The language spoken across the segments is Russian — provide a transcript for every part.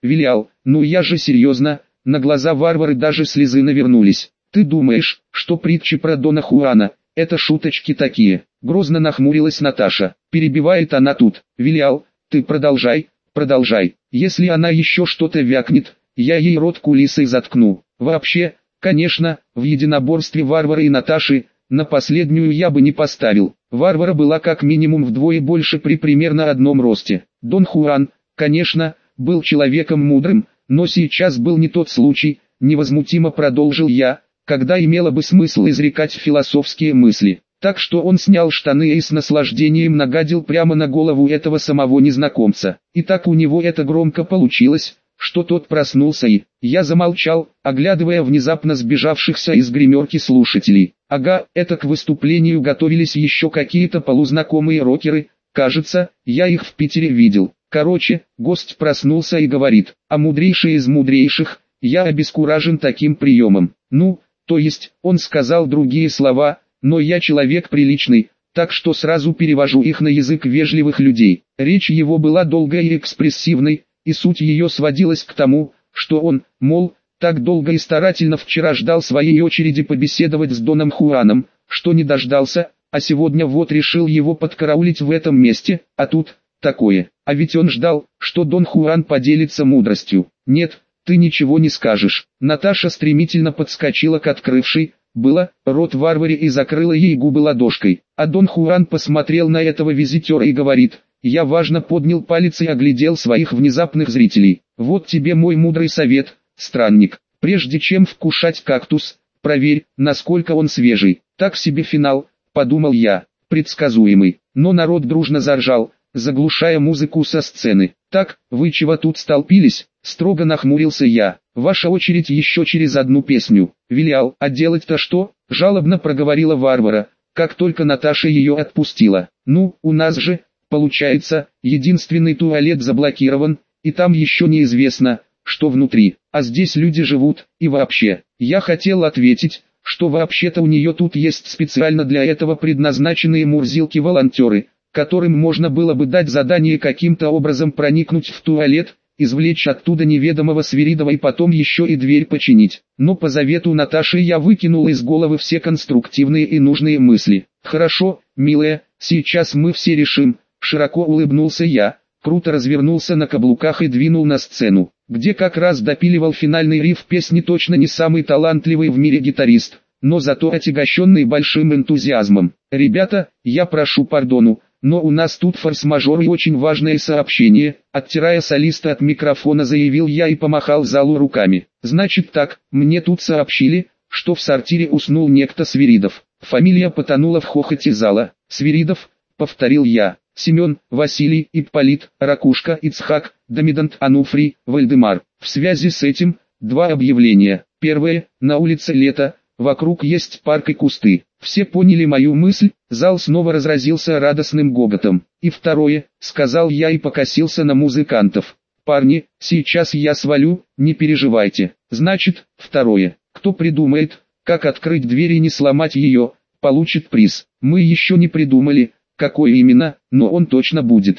Вилял, ну я же серьезно, на глаза Варвары даже слезы навернулись. Ты думаешь, что притчи про Дона Хуана, это шуточки такие? Грозно нахмурилась Наташа. Перебивает она тут. Вилял, ты продолжай, продолжай. Если она еще что-то вякнет, я ей рот кулисой заткну. Вообще, конечно, в единоборстве Варвары и Наташи, на последнюю я бы не поставил. Варвара была как минимум вдвое больше при примерно одном росте. Дон Хуан, конечно, был человеком мудрым, но сейчас был не тот случай, невозмутимо продолжил я, когда имело бы смысл изрекать философские мысли. Так что он снял штаны и с наслаждением нагадил прямо на голову этого самого незнакомца. И так у него это громко получилось, что тот проснулся и... Я замолчал, оглядывая внезапно сбежавшихся из гримерки слушателей. Ага, это к выступлению готовились еще какие-то полузнакомые рокеры, кажется, я их в Питере видел. Короче, гость проснулся и говорит, а мудрейший из мудрейших, я обескуражен таким приемом. Ну, то есть, он сказал другие слова, но я человек приличный, так что сразу перевожу их на язык вежливых людей. Речь его была долгой и экспрессивной, и суть ее сводилась к тому, что он, мол, так долго и старательно вчера ждал своей очереди побеседовать с Доном Хуаном, что не дождался, а сегодня вот решил его подкараулить в этом месте, а тут, такое. А ведь он ждал, что Дон Хуан поделится мудростью. Нет, ты ничего не скажешь. Наташа стремительно подскочила к открывшей, было, рот Варваре и закрыла ей губы ладошкой. А Дон Хуан посмотрел на этого визитера и говорит, я важно поднял палец и оглядел своих внезапных зрителей. Вот тебе мой мудрый совет, странник. Прежде чем вкушать кактус, проверь, насколько он свежий. Так себе финал, подумал я, предсказуемый. Но народ дружно заржал, заглушая музыку со сцены. Так, вы чего тут столпились? Строго нахмурился я. Ваша очередь еще через одну песню. Вилял, а делать-то что? Жалобно проговорила Варвара, как только Наташа ее отпустила. Ну, у нас же, получается, единственный туалет заблокирован, и там еще неизвестно, что внутри. А здесь люди живут, и вообще. Я хотел ответить, что вообще-то у нее тут есть специально для этого предназначенные мурзилки-волонтеры, которым можно было бы дать задание каким-то образом проникнуть в туалет, извлечь оттуда неведомого Свиридова и потом еще и дверь починить. Но по завету Наташи я выкинул из головы все конструктивные и нужные мысли. «Хорошо, милая, сейчас мы все решим», — широко улыбнулся я, круто развернулся на каблуках и двинул на сцену, где как раз допиливал финальный риф песни точно не самый талантливый в мире гитарист, но зато отягощенный большим энтузиазмом. «Ребята, я прошу пардону, но у нас тут форс-мажор и очень важное сообщение», оттирая солиста от микрофона, заявил я и помахал залу руками. «Значит так, мне тут сообщили, что в сортире уснул некто Свиридов». Фамилия потонула в хохоте зала. «Свиридов», повторил я. «Семен, Василий, Ипполит, Ракушка, Ицхак, Домидант, Ануфрий, Вальдемар». В связи с этим, два объявления. Первое, на улице лето, вокруг есть парк и кусты. Все поняли мою мысль, зал снова разразился радостным гоготом. И второе, сказал я и покосился на музыкантов. «Парни, сейчас я свалю, не переживайте». Значит, второе, кто придумает, как открыть дверь и не сломать ее, получит приз. Мы еще не придумали, какой именно, но он точно будет.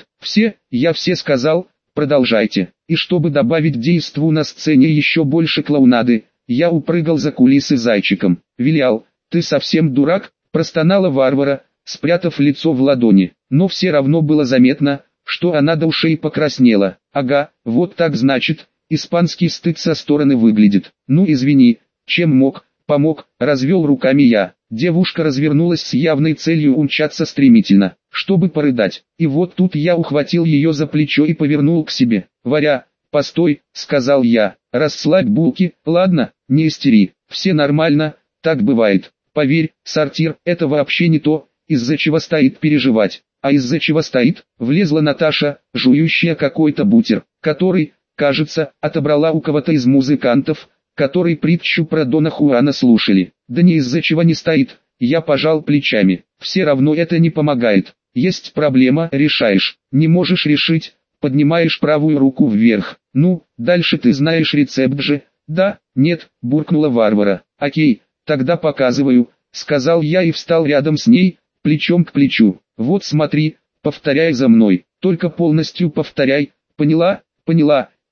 Я все сказал, продолжайте. И чтобы добавить действу на сцене еще больше клоунады, я упрыгал за кулисы зайчиком. «Вилял, ты совсем дурак», простонала Варвара, спрятав лицо в ладони. Но все равно было заметно, что она до ушей покраснела. «Ага, вот так значит, испанский стыд со стороны выглядит. Ну извини, чем мог, помог», развел руками я. Девушка развернулась с явной целью умчаться стремительно, чтобы порыдать. И вот тут я ухватил ее за плечо и повернул к себе. «Варя, постой», сказал я, «расслабь булки, ладно, не истери, все нормально, так бывает. Поверь, сортир – это вообще не то, из-за чего стоит переживать». «А из-за чего стоит?» – влезла Наташа, жующая какой-то бутер, который, кажется, отобрала у кого-то из музыкантов, который притчу про Дона Хуана слушали. «Да не из-за чего не стоит», я пожал плечами. «Все равно это не помогает. Есть проблема, решаешь. Не можешь решить, поднимаешь правую руку вверх. Ну, дальше ты знаешь рецепт же». «Да, нет», буркнула Варвара. «Окей, тогда показываю», сказал я и встал рядом с ней, плечом к плечу. «Вот смотри, повторяй за мной, только полностью повторяй, поняла?» «Поняла»,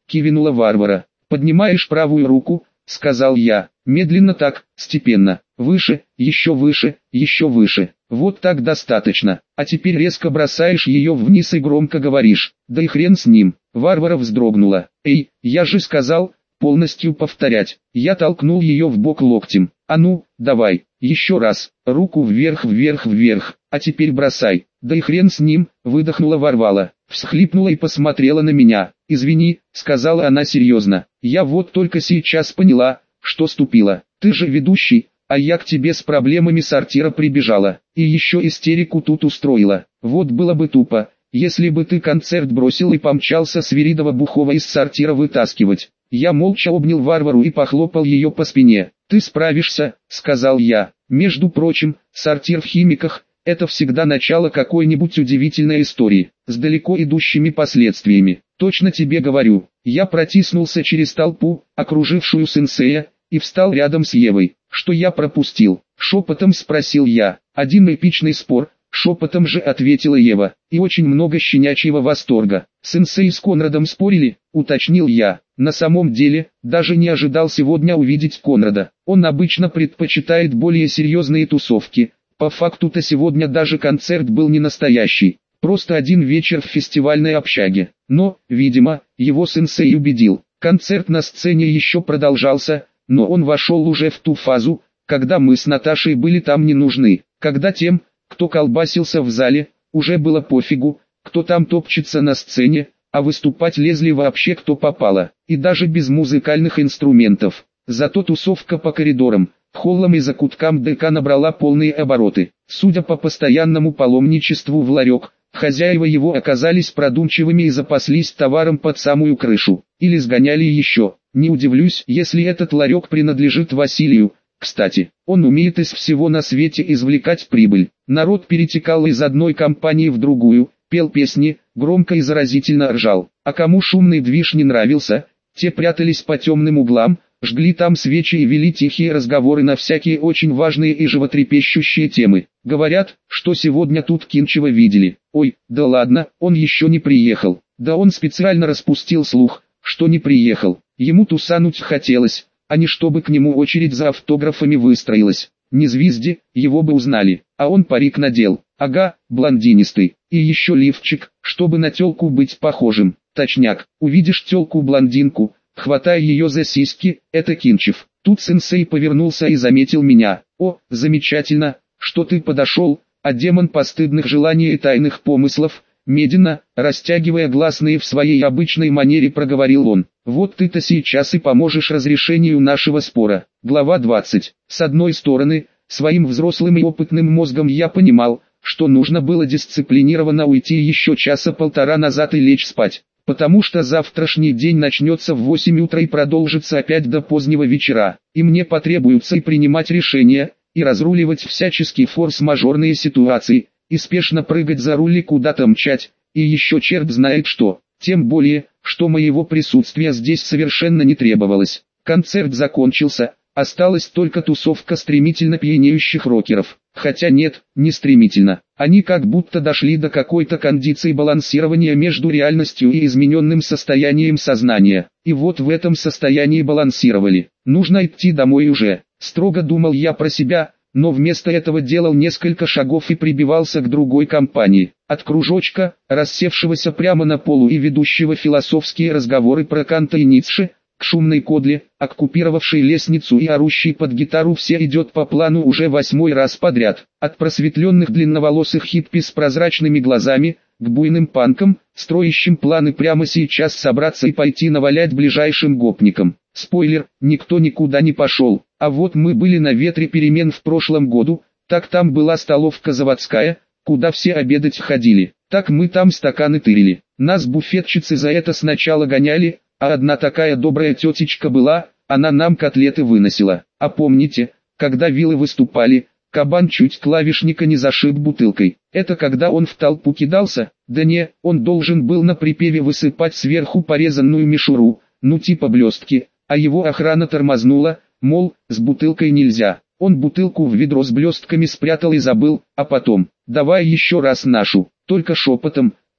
кивнула Варвара. «Поднимаешь правую руку», — сказал я. «Медленно так, степенно. Выше, еще выше, еще выше. Вот так достаточно. А теперь резко бросаешь ее вниз и громко говоришь: да и хрен с ним». Варвара вздрогнула. «Эй, я же сказал, полностью повторять». Я толкнул ее в бок локтем. «А ну, давай, еще раз, руку вверх, вверх, вверх, а теперь бросай». «Да и хрен с ним», выдохнула Варвара, всхлипнула и посмотрела на меня. «Извини», сказала она серьезно, «я вот только сейчас поняла, что ступила. Ты же ведущий, а я к тебе с проблемами сортира прибежала, и еще истерику тут устроила. Вот было бы тупо, если бы ты концерт бросил и помчался Свиридова-Бухова из сортира вытаскивать». Я молча обнял Варвару и похлопал ее по спине. «Ты справишься», — сказал я. «Между прочим, сортир в Химиках — это всегда начало какой-нибудь удивительной истории, с далеко идущими последствиями. Точно тебе говорю». Я протиснулся через толпу, окружившую сенсея, и встал рядом с Евой. «Что я пропустил?» — шепотом спросил я. «Один эпичный спор», — шепотом же ответила Ева, «и очень много щенячьего восторга». «Сенсей с Конрадом спорили?» — уточнил я. На самом деле, даже не ожидал сегодня увидеть Конрада. Он обычно предпочитает более серьезные тусовки. По факту-то сегодня даже концерт был не настоящий. Просто один вечер в фестивальной общаге. Но, видимо, его сенсей убедил. Концерт на сцене еще продолжался, но он вошел уже в ту фазу, когда мы с Наташей были там не нужны. Когда тем, кто колбасился в зале, уже было пофигу, кто там топчется на сцене, а выступать лезли вообще кто попало, и даже без музыкальных инструментов. Зато тусовка по коридорам, холлам и закуткам ДК набрала полные обороты. Судя по постоянному паломничеству в ларек, хозяева его оказались продумчивыми и запаслись товаром под самую крышу. Или сгоняли еще. Не удивлюсь, если этот ларек принадлежит Василию. Кстати, он умеет из всего на свете извлекать прибыль. Народ перетекал из одной компании в другую, пел песни, громко и заразительно ржал. А кому шумный движ не нравился, те прятались по темным углам, жгли там свечи и вели тихие разговоры на всякие очень важные и животрепещущие темы. Говорят, что сегодня тут Кинчева видели. Ой, да ладно, он еще не приехал. Да он специально распустил слух, что не приехал. Ему тусануть хотелось, а не чтобы к нему очередь за автографами выстроилась. Не звезди, его бы узнали, а он парик надел. Ага, блондинистый, и еще лифчик, чтобы на тёлку быть похожим. Точняк, увидишь тёлку-блондинку, хватай ее за сиськи, это Кинчев. Тут сенсей повернулся и заметил меня. О, замечательно, что ты подошел, а демон постыдных желаний и тайных помыслов, медленно, растягивая гласные в своей обычной манере проговорил он. Вот ты-то сейчас и поможешь разрешению нашего спора. Глава 20. С одной стороны, своим взрослым и опытным мозгом я понимал, что нужно было дисциплинированно уйти еще часа полтора назад и лечь спать, потому что завтрашний день начнется в 8 утра и продолжится опять до позднего вечера, и мне потребуется и принимать решения, и разруливать всяческие форс-мажорные ситуации, и спешно прыгать за руль и куда-то мчать, и еще черт знает что, тем более, что моего присутствия здесь совершенно не требовалось. Концерт закончился, осталась только тусовка стремительно пьянеющих рокеров. Хотя нет, не стремительно. Они как будто дошли до какой-то кондиции балансирования между реальностью и измененным состоянием сознания. И вот в этом состоянии балансировали. Нужно идти домой уже. Строго думал я про себя, но вместо этого делал несколько шагов и прибивался к другой компании. От кружочка, рассевшегося прямо на полу и ведущего философские разговоры про Канта и Ницше, к шумной кодле, оккупировавшей лестницу и орущей под гитару все идет по плану уже 8-й раз подряд. От просветленных длинноволосых хиппи с прозрачными глазами, к буйным панкам, строящим планы прямо сейчас собраться и пойти навалять ближайшим гопникам. Спойлер, никто никуда не пошел. А вот мы были на ветре перемен в прошлом году, так там была столовка заводская, куда все обедать ходили. Так мы там стаканы тырили. Нас буфетчицы за это сначала гоняли, а одна такая добрая тетечка была, она нам котлеты выносила. А помните, когда вилы выступали, кабан чуть клавишника не зашиб бутылкой. Это когда он в толпу кидался? Да не, он должен был на припеве высыпать сверху порезанную мишуру, ну типа блестки, а его охрана тормознула, мол, с бутылкой нельзя. Он бутылку в ведро с блестками спрятал и забыл, а потом, давай еще раз нашу, только шепотом,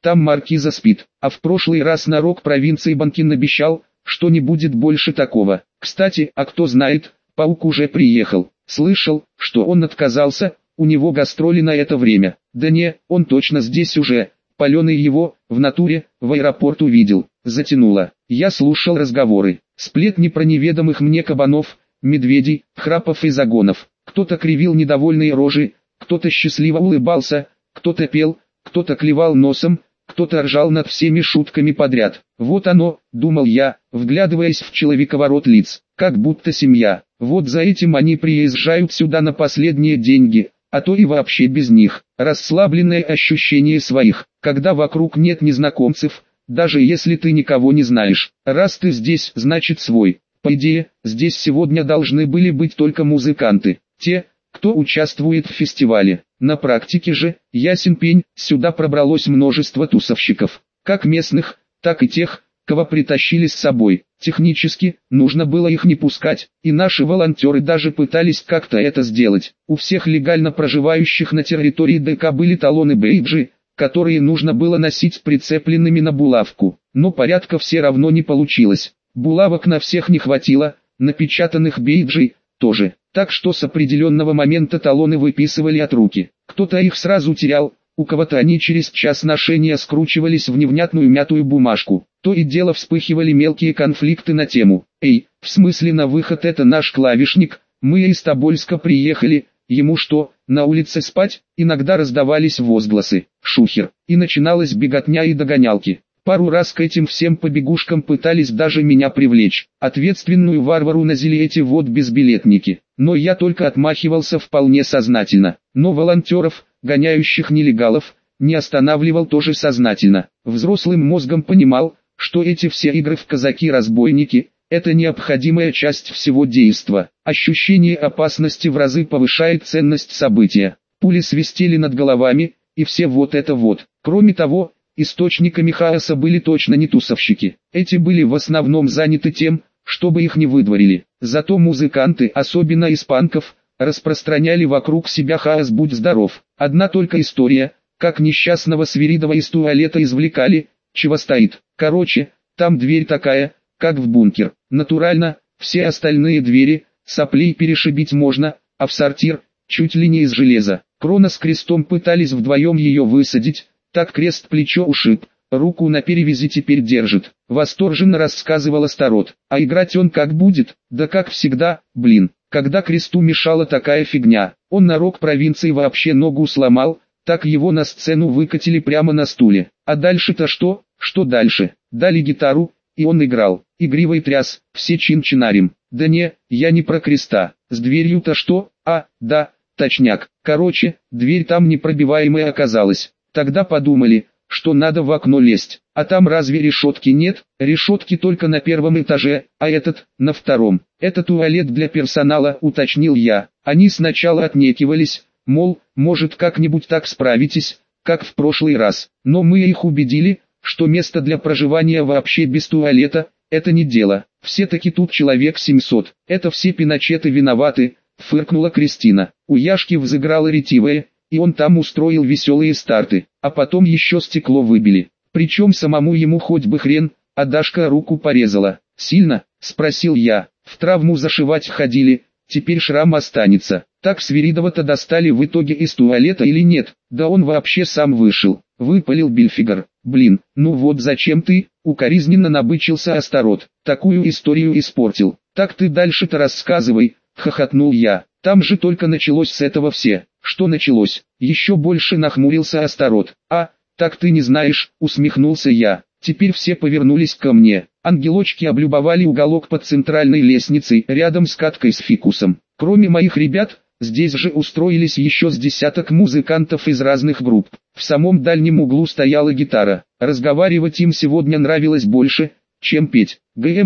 там маркиза спит, а в прошлый раз на рок-провинции Банкин обещал, что не будет больше такого. Кстати, а кто знает, Паук уже приехал. Слышал, что он отказался, у него гастроли на это время. Да не, он точно здесь уже. Паленый его, в натуре, в аэропорт увидел. Затянуло. Я слушал разговоры, сплетни про неведомых мне кабанов, медведей, храпов и загонов. Кто-то кривил недовольные рожи, кто-то счастливо улыбался, кто-то пел, кто-то клевал носом, кто-то ржал над всеми шутками подряд. Вот оно, думал я, вглядываясь в человековорот лиц, как будто семья. Вот за этим они приезжают сюда на последние деньги, а то и вообще без них. Расслабленное ощущение своих, когда вокруг нет незнакомцев, даже если ты никого не знаешь. Раз ты здесь, значит свой. По идее, здесь сегодня должны были быть только музыканты, те, кто участвует в фестивале. На практике же, ясен пень, сюда пробралось множество тусовщиков, как местных, так и тех, кого притащили с собой. Технически, нужно было их не пускать, и наши волонтеры даже пытались как-то это сделать. У всех легально проживающих на территории ДК были талоны-бейджи, которые нужно было носить прицепленными на булавку, но порядка все равно не получилось. Булавок на всех не хватило, напечатанных бейджей тоже, так что с определенного момента талоны выписывали от руки. Кто-то их сразу терял, у кого-то они через час ношения скручивались в невнятную мятую бумажку. То и дело вспыхивали мелкие конфликты на тему: «Эй, в смысле на выход это наш клавишник, мы из Тобольска приехали, ему что, на улице спать?» Иногда раздавались возгласы «Шухер», и начиналась беготня и догонялки. Пару раз к этим всем побегушкам пытались даже меня привлечь, ответственную Варвару на эти вот безбилетники, но я только отмахивался вполне сознательно. Но волонтеров, гоняющих нелегалов, не останавливал тоже сознательно. Взрослым мозгом понимал, что эти все игры в казаки-разбойники – это необходимая часть всего действа. Ощущение опасности в разы повышает ценность события. Пули свистели над головами, и все вот это вот. Кроме того, источниками хаоса были точно не тусовщики. Эти были в основном заняты тем, чтобы их не выдворили. Зато музыканты, особенно из панков, распространяли вокруг себя хаос «Будь здоров». Одна только история, как несчастного Свиридова из туалета извлекали, чего стоит. Короче, там дверь такая, как в бункер. Натурально, все остальные двери, соплей перешибить можно, а в сортир, чуть ли не из железа. Крона с крестом пытались вдвоем ее высадить, так крест плечо ушиб, руку на перевязи теперь держит. Восторженно рассказывал Астарот. А играть он как будет? Да как всегда, блин. Когда кресту мешала такая фигня, он на рок-провинции вообще ногу сломал, так его на сцену выкатили прямо на стуле. А дальше-то что? Что дальше? Дали гитару, и он играл. Игривый тряс, все чин-чинарим. Да не, я не про креста. С дверью-то что? А, да, точняк. Короче, дверь там непробиваемая оказалась. Тогда подумали, что надо в окно лезть. А там разве решетки нет? Решетки только на первом этаже, а этот, на втором. Это туалет для персонала, уточнил я. Они сначала отнекивались, мол, может как-нибудь так справитесь, как в прошлый раз. Но мы их убедили, что место для проживания вообще без туалета – это не дело. Все-таки тут человек 700. Это все пиночеты виноваты, фыркнула Кристина. У Яшки взыграла ретивая, и он там устроил веселые старты, а потом еще стекло выбили. Причем самому ему хоть бы хрен, а Дашка руку порезала. «Сильно?» – спросил я. «В травму зашивать ходили, теперь шрам останется». Так Свиридова-то достали в итоге из туалета или нет? Да он вообще сам вышел, выпалил Бильфигер. «Блин, ну вот зачем ты?» – укоризненно набычился Астарот. «Такую историю испортил. Так ты дальше-то рассказывай», – хохотнул я. «Там же только началось с этого все». «Что началось?» – еще больше нахмурился Астарот. «А, так ты не знаешь», – усмехнулся я. Теперь все повернулись ко мне. Ангелочки облюбовали уголок под центральной лестницей, рядом с каткой с фикусом. Кроме моих ребят, здесь же устроились еще с десяток музыкантов из разных групп. В самом дальнем углу стояла гитара. Разговаривать им сегодня нравилось больше, чем петь.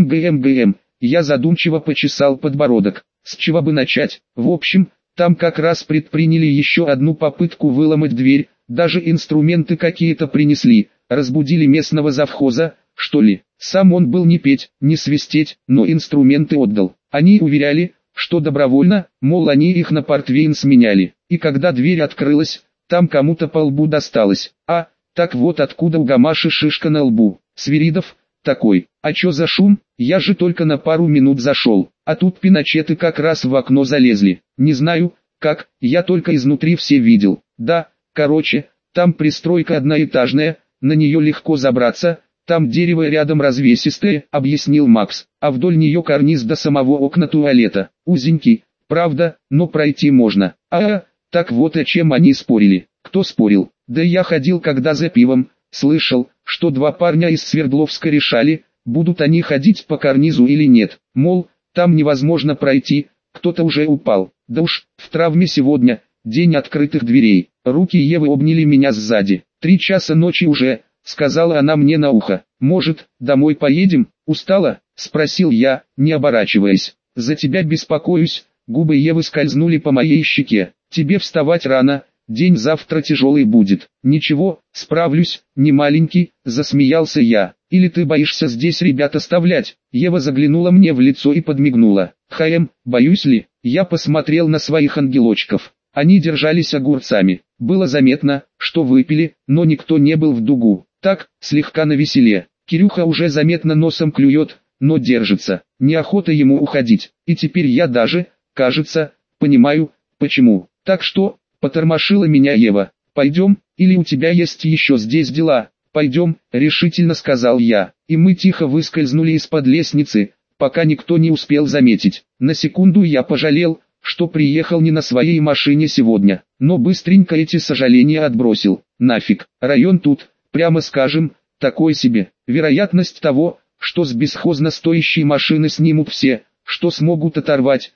ГМ. Я задумчиво почесал подбородок. С чего бы начать? В общем, там как раз предприняли еще одну попытку выломать дверь, даже инструменты какие-то принесли, разбудили местного завхоза, что ли. Сам он был не петь, не свистеть, но инструменты отдал. Они уверяли, что добровольно, мол они их на портвейн сменяли. И когда дверь открылась, там кому-то по лбу досталось. А, Так вот откуда у Гамаши шишка на лбу. Свиридов такой: а чё за шум? Я же только на пару минут зашел, а тут пиночеты как раз в окно залезли. Не знаю, как, я только изнутри все видел. Да, короче, там пристройка одноэтажная, на нее легко забраться, там дерево рядом развесистое, объяснил Макс, а вдоль нее карниз до самого окна туалета. Узенький, правда, но пройти можно. Так вот о чем они спорили. Кто спорил? Да я ходил когда за пивом, слышал, что два парня из Свердловска решали, будут они ходить по карнизу или нет. Мол, там невозможно пройти, кто-то уже упал. Да уж, в травме сегодня, день открытых дверей. Руки Евы обняли меня сзади. 3 часа ночи уже, сказала она мне на ухо. Может, домой поедем? Устала? Спросил я, не оборачиваясь. За тебя беспокоюсь. Губы Евы скользнули по моей щеке. Тебе вставать рано, день завтра тяжелый будет. Ничего, справлюсь, не маленький, засмеялся я. Или ты боишься здесь ребят оставлять? Ева заглянула мне в лицо и подмигнула. Боюсь ли? Я посмотрел на своих ангелочков. Они держались огурцами. Было заметно, что выпили, но никто не был в дугу. Так, слегка навеселе. Кирюха уже заметно носом клюет, но держится. Неохота ему уходить. И теперь я даже, кажется, понимаю, почему. Так что, потормошила меня Ева. Пойдем, или у тебя есть еще здесь дела? Пойдем, решительно сказал я. И мы тихо выскользнули из-под лестницы, пока никто не успел заметить. На секунду я пожалел, что приехал не на своей машине сегодня, но быстренько эти сожаления отбросил. Нафиг, район тут, прямо скажем, такой себе. Вероятность того, что с бесхозно стоящей машины снимут все, что смогут оторвать,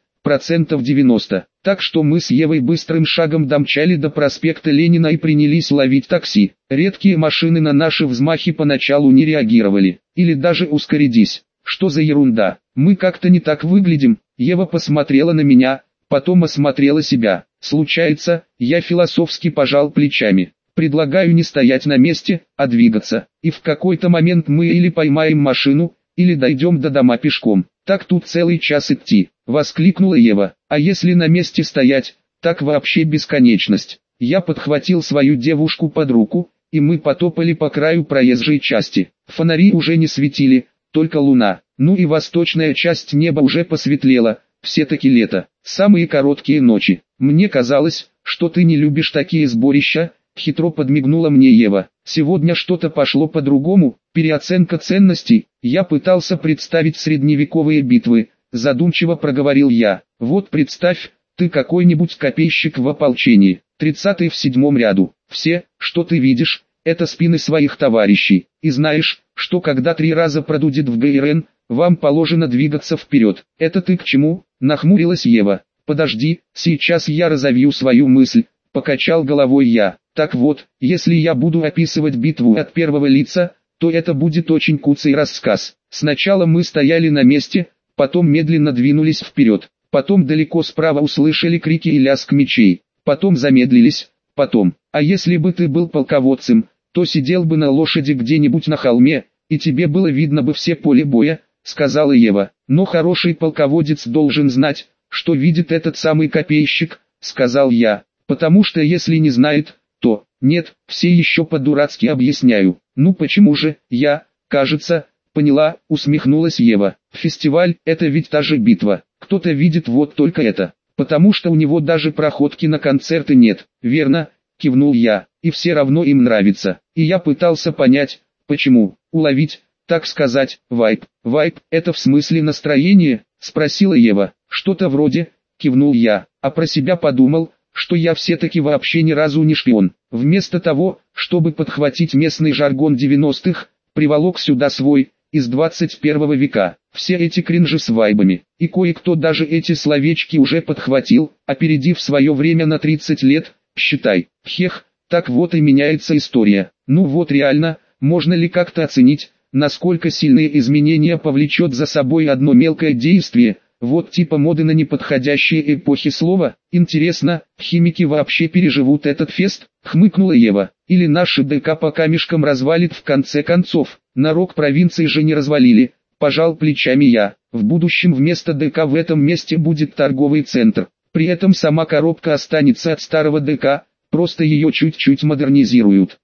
90%. Так что мы с Евой быстрым шагом домчали до проспекта Ленина и принялись ловить такси. Редкие машины на наши взмахи поначалу не реагировали, или даже ускорились. Что за ерунда, мы как-то не так выглядим. Ева посмотрела на меня, потом осмотрела себя. Случается, я философски пожал плечами. Предлагаю не стоять на месте, а двигаться. И в какой-то момент мы или поймаем машину, или дойдем до дома пешком. Так тут целый час идти, воскликнула Ева. А если на месте стоять, так вообще бесконечность. Я подхватил свою девушку под руку, и мы потопали по краю проезжей части. Фонари уже не светили, только луна. Ну и восточная часть неба уже посветлела, все-таки лето. Самые короткие ночи. Мне казалось, что ты не любишь такие сборища, хитро подмигнула мне Ева. Сегодня что-то пошло по-другому, переоценка ценностей. Я пытался представить средневековые битвы, задумчиво проговорил я. Вот представь, ты какой-нибудь копейщик в ополчении, 30-й в 7-м ряду. Все, что ты видишь, это спины своих товарищей. И знаешь, что когда 3 раза продудит в ГРН, вам положено двигаться вперед. Это ты к чему? Нахмурилась Ева. Подожди, сейчас я разовью свою мысль, покачал головой я. Так вот, если я буду описывать битву от первого лица, то это будет очень куцый рассказ. Сначала мы стояли на месте, потом медленно двинулись вперед, потом далеко справа услышали крики и лязг мечей, потом замедлились, потом. А если бы ты был полководцем, то сидел бы на лошади где-нибудь на холме, и тебе было видно бы все поле боя, сказала Ева. Но хороший полководец должен знать, что видит этот самый копейщик, сказал я, потому что если не знает, то, нет, все еще по-дурацки объясняю. Ну почему же, я, кажется, поняла, усмехнулась Ева. Фестиваль, это ведь та же битва, кто-то видит вот только это, потому что у него даже проходки на концерты нет, верно, кивнул я, и все равно им нравится. И я пытался понять, почему, уловить, так сказать, вайб. Вайб, это в смысле настроение, спросила Ева. Что-то вроде, кивнул я, а про себя подумал, что я все-таки вообще ни разу не шпион. Вместо того, чтобы подхватить местный жаргон 90-х, приволок сюда свой, из 21 века. Все эти кринжи с вайбами, и кое-кто даже эти словечки уже подхватил, опередив свое время на 30 лет, считай. Хех, так вот и меняется история. Ну вот реально, можно ли как-то оценить, насколько сильные изменения повлечет за собой одно мелкое действие, вот типа моды на неподходящие эпохи слова? Интересно, химики вообще переживут этот фест? Хмыкнула Ева. Или наши ДК по камешкам развалит в конце концов? На рок-провинции же не развалили, пожал плечами я. В будущем вместо ДК в этом месте будет торговый центр. При этом сама коробка останется от старого ДК, просто ее чуть-чуть модернизируют.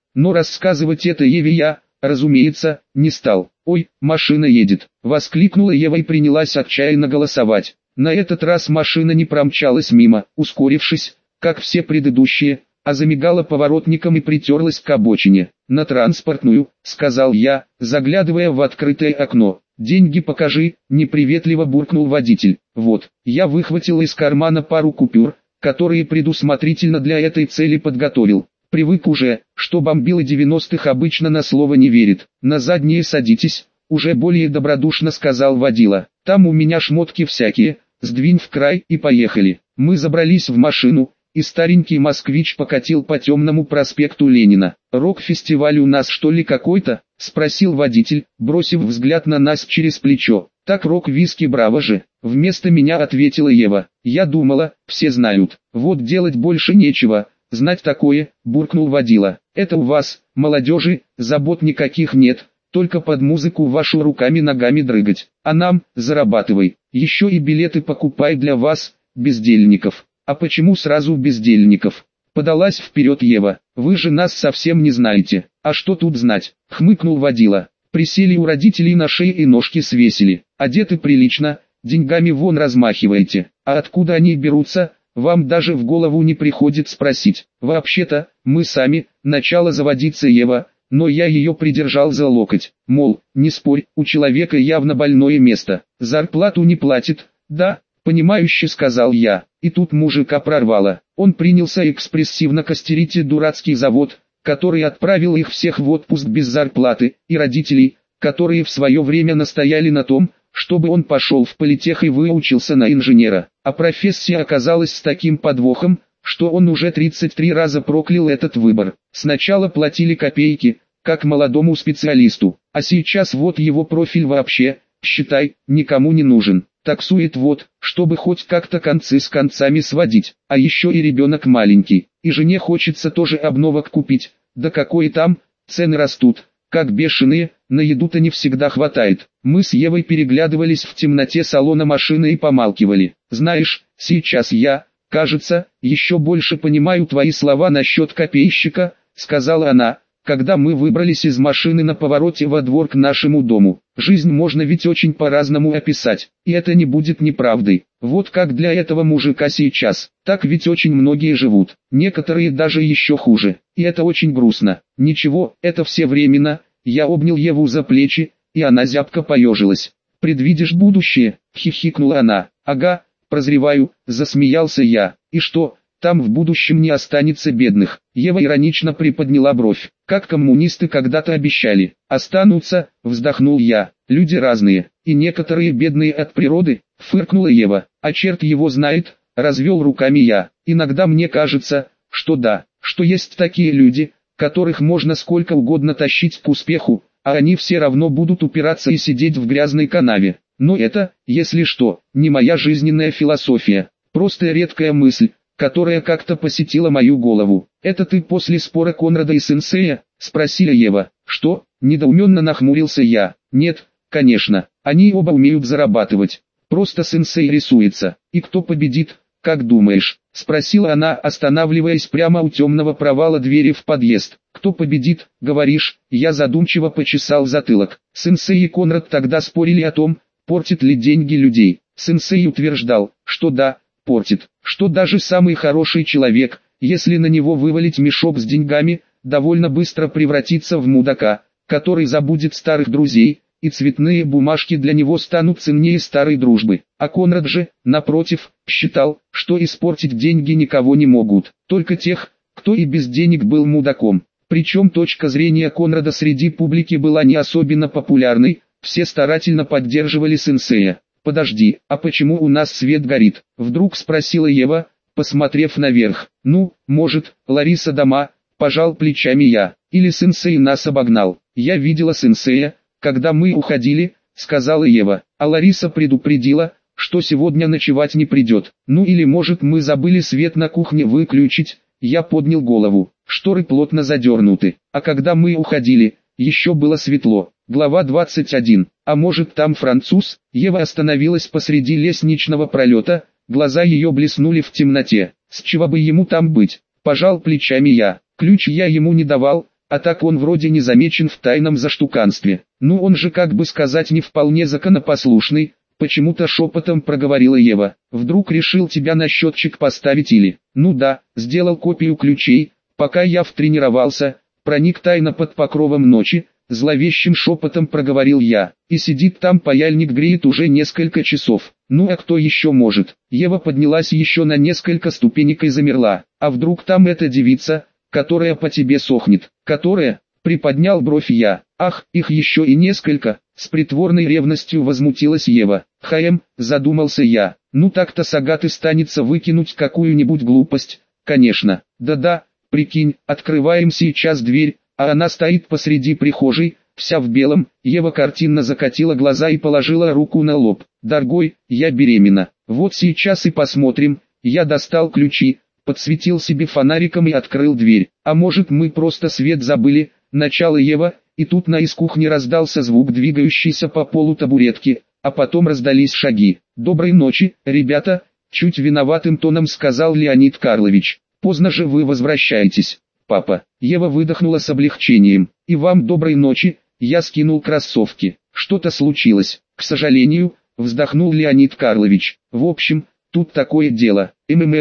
но рассказывать это Еве я, разумеется, не стал. «Ой, машина едет!» — воскликнула Ева и принялась отчаянно голосовать. На этот раз машина не промчалась мимо, ускорившись, как все предыдущие, а замигала поворотником и притерлась к обочине. «На транспортную», — сказал я, заглядывая в открытое окно. «Деньги покажи», — неприветливо буркнул водитель. «Вот». Я выхватил из кармана пару купюр, которые предусмотрительно для этой цели подготовил. Привык уже, что бомбилы 90-х обычно на слово не верит. «На задние садитесь», — уже более добродушно сказал водила. «Там у меня шмотки всякие, сдвинь в край и поехали». Мы забрались в машину, и старенький москвич покатил по темному проспекту Ленина. «Рок-фестиваль у нас что ли какой-то?» — спросил водитель, бросив взгляд на нас через плечо. «Так рок-виски браво же!» — вместо меня ответила Ева. «Я думала, все знают. Вот делать больше нечего, знать такое», — буркнул водила. «Это у вас, молодежи, забот никаких нет, только под музыку вашу руками-ногами дрыгать. А нам, зарабатывай, еще и билеты покупай для вас, бездельников». «А почему сразу бездельников?» — подалась вперед Ева. «Вы же нас совсем не знаете». «А что тут знать?» — хмыкнул водила. «Присели у родителей на шее и ножки свесили. Одеты прилично, деньгами вон размахиваете. А откуда они берутся, вам даже в голову не приходит спросить. Вообще-то, мы сами», — начала заводиться Ева, но я ее придержал за локоть. Мол, не спорь, у человека явно больное место. Зарплату не платит, да? «Понимающе», — сказал я, и тут мужика прорвало. Он принялся экспрессивно костерить дурацкий завод, который отправил их всех в отпуск без зарплаты, и родителей, которые в свое время настояли на том, чтобы он пошел в политех и выучился на инженера. А профессия оказалась с таким подвохом, что он уже 33 раза проклял этот выбор. Сначала платили копейки, как молодому специалисту, а сейчас вот его профиль вообще, считай, никому не нужен. Таксует вот, чтобы хоть как-то концы с концами сводить, а еще и ребенок маленький, и жене хочется тоже обновок купить, да какое там, цены растут, как бешеные, на еду-то не всегда хватает. Мы с Евой переглядывались в темноте салона машины и помалкивали. «Знаешь, сейчас я, кажется, еще больше понимаю твои слова насчет копейщика», — сказала она, когда мы выбрались из машины на повороте во двор к нашему дому. «Жизнь можно ведь очень по-разному описать, и это не будет неправдой. Вот как для этого мужика сейчас, так ведь очень многие живут, некоторые даже еще хуже, и это очень грустно. Ничего, это все временно». Я обнял Еву за плечи, и она зябко поежилась. «Предвидишь будущее?» — хихикнула она. «Ага, прозреваю», — засмеялся я. «И что, там в будущем не останется бедных?» Ева иронично приподняла бровь. «Как коммунисты когда-то обещали. Останутся», — вздохнул я. «Люди разные, и некоторые бедные от природы», — фыркнула Ева. «А черт его знает», — развел руками я. «Иногда мне кажется, что да, что есть такие люди, которых можно сколько угодно тащить к успеху, а они все равно будут упираться и сидеть в грязной канаве. Но это, если что, не моя жизненная философия, просто редкая мысль, которая как-то посетила мою голову». «Это ты после спора Конрада и сенсея?» — спросила Ева. «Что?» — недоуменно нахмурился я. «Нет, конечно, они оба умеют зарабатывать. Просто сенсей рисуется. И кто победит, как думаешь?» — спросила она, останавливаясь прямо у темного провала двери в подъезд. «Кто победит, говоришь?» Я задумчиво почесал затылок. Сенсей и Конрад тогда спорили о том, портит ли деньги людей. Сенсей утверждал, что да, портит, что даже самый хороший человек, если на него вывалить мешок с деньгами, довольно быстро превратится в мудака, который забудет старых друзей, и цветные бумажки для него станут ценнее старой дружбы. А Конрад же, напротив, считал, что испортить деньги никого не могут, только тех, кто и без денег был мудаком. Причем точка зрения Конрада среди публики была не особенно популярной, все старательно поддерживали сенсея. «Подожди, а почему у нас свет горит?» — вдруг спросила Ева, посмотрев наверх. «Ну, может, Лариса дома?» — пожал плечами я. «Или сенсей нас обогнал?» «Я видела сенсея, когда мы уходили», — сказала Ева. «А Лариса предупредила, что сегодня ночевать не придет. Ну или может мы забыли свет на кухне выключить?» Я поднял голову. Шторы плотно задернуты. А когда мы уходили, еще было светло. Глава 21. «А может там француз?» Ева остановилась посреди лестничного пролета, глаза ее блеснули в темноте. «С чего бы ему там быть?» Пожал плечами я. «Ключ я ему не давал, а так он вроде не замечен в тайном заштуканстве. Ну он же, как бы сказать, не вполне законопослушный, почему-то шепотом проговорила Ева. Вдруг решил тебя на счетчик поставить или... Ну да, сделал копию ключей, пока я тренировался, проник тайно под покровом ночи, зловещим шепотом проговорил я. И сидит там паяльник греет уже несколько часов. Ну а кто еще может? Ева поднялась еще на несколько ступенек и замерла. А вдруг там эта девица, которая по тебе сохнет? Которая? Приподнял бровь я. Ах, их еще и несколько. С притворной ревностью возмутилась Ева. Задумался я. Ну так-то с Агаты станется выкинуть какую-нибудь глупость. Конечно. Да-да, прикинь, открываем сейчас дверь, а она стоит посреди прихожей, вся в белом. Ева картинно закатила глаза и положила руку на лоб. Дорогой, я беременна. Вот сейчас и посмотрим. Я достал ключи, подсветил себе фонариком и открыл дверь. А может мы просто свет забыли? Начала Ева, и тут из кухни раздался звук двигающейся по полу табуретки, а потом раздались шаги. «Доброй ночи, ребята», — чуть виноватым тоном сказал Леонид Карлович. «Поздно же вы возвращаетесь, папа». Ева выдохнула с облегчением. «И вам доброй ночи», — я скинул кроссовки. «Что-то случилось?» «К сожалению», — вздохнул Леонид Карлович. «В общем, тут такое дело.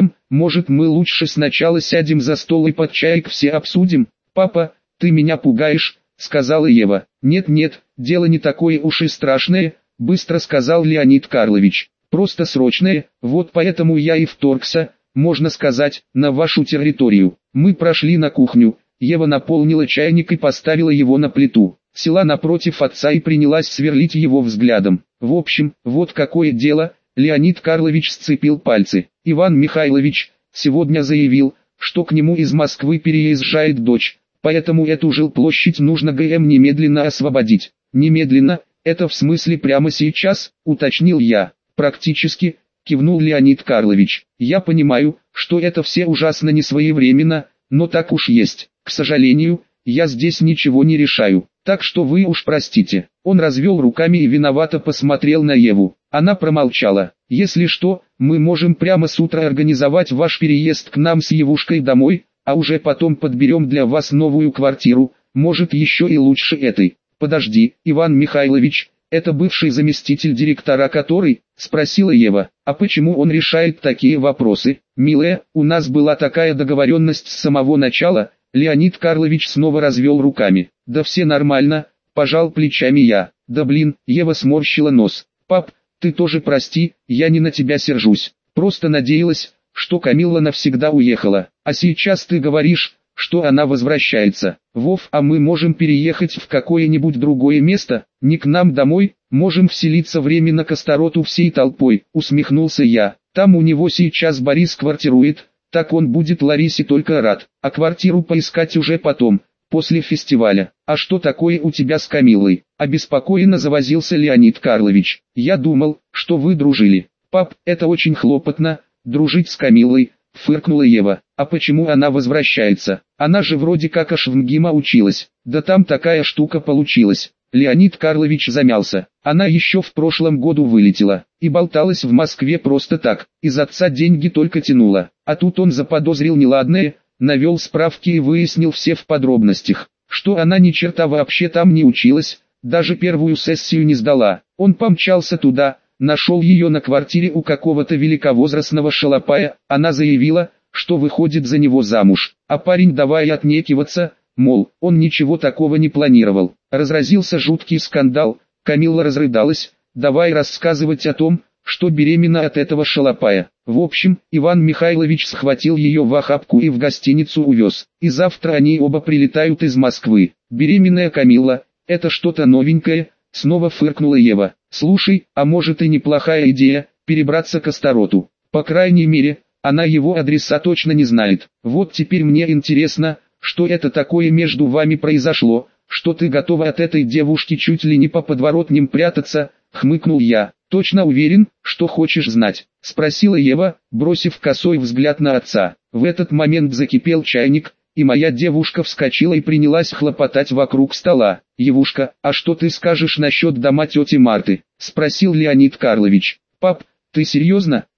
Может мы лучше сначала сядем за стол и под чаек все обсудим?» «Папа, ты меня пугаешь», — сказала Ева. «Нет-нет, дело не такое уж и страшное», — быстро сказал Леонид Карлович. «Просто срочное, вот поэтому я и вторгся, можно сказать, на вашу территорию». Мы прошли на кухню, Ева наполнила чайник и поставила его на плиту. Села напротив отца и принялась сверлить его взглядом. «В общем, вот какое дело», — Леонид Карлович сцепил пальцы. «Иван Михайлович сегодня заявил, что к нему из Москвы переезжает дочь. Поэтому эту жилплощадь нужно немедленно освободить». «Немедленно, это в смысле прямо сейчас?» — уточнил я. «Практически», — кивнул Леонид Карлович. «Я понимаю, что это все ужасно несвоевременно, но так уж есть. К сожалению, я здесь ничего не решаю, так что вы уж простите». Он развел руками и виновато посмотрел на Еву. Она промолчала. «Если что, мы можем прямо с утра организовать ваш переезд к нам с Евушкой домой, а уже потом подберем для вас новую квартиру, может еще и лучше этой». «Подожди, Иван Михайлович, это бывший заместитель директора который?» — спросила Ева. «А почему он решает такие вопросы?» «Милая, у нас была такая договоренность с самого начала». Леонид Карлович снова развел руками. «Да все нормально», — пожал плечами я. «Да блин», — Ева сморщила нос. «Пап, ты тоже прости, я не на тебя сержусь. Просто надеялась, что Камилла навсегда уехала. А сейчас ты говоришь, что она возвращается. Вов, а мы можем переехать в какое-нибудь другое место, не к нам домой, можем вселиться временно к Астароту всей толпой», — усмехнулся я. «Там у него сейчас Борис квартирует, так он будет Ларисе только рад, а квартиру поискать уже потом, после фестиваля». «А что такое у тебя с Камиллой?» — обеспокоенно завозился Леонид Карлович. «Я думал, что вы дружили». «Пап, это очень хлопотно, дружить с Камиллой», — фыркнула Ева. «А почему она возвращается? Она же вроде как аж в МГИМО училась». «Да там такая штука получилась». Леонид Карлович замялся. «Она еще в прошлом году вылетела, и болталась в Москве просто так, из отца деньги только тянула. А тут он заподозрил неладное, навел справки и выяснил все в подробностях, что она ни черта вообще там не училась, даже первую сессию не сдала. Он помчался туда, нашел ее на квартире у какого-то великовозрастного шалопая, она заявила, что выходит за него замуж, а парень давай отнекиваться, мол, он ничего такого не планировал. Разразился жуткий скандал, Камилла разрыдалась, давай рассказывать о том, что беременна от этого шалопая. В общем, Иван Михайлович схватил ее в охапку и в гостиницу увез, и завтра они оба прилетают из Москвы. Беременная Камилла, это что-то новенькое, снова фыркнула Ева. «Слушай, а может и неплохая идея, перебраться к Астароту. По крайней мере, она его адреса точно не знает. Вот теперь мне интересно, что это такое между вами произошло, что ты готова от этой девушки чуть ли не по подворотням прятаться», — хмыкнул я. «Точно уверен, что хочешь знать?» — спросила Ева, бросив косой взгляд на отца. В этот момент закипел чайник, и моя девушка вскочила и принялась хлопотать вокруг стола. «Евушка, а что ты скажешь насчет дома тети Марты?» — спросил Леонид Карлович. «Пап, ты серьезно?»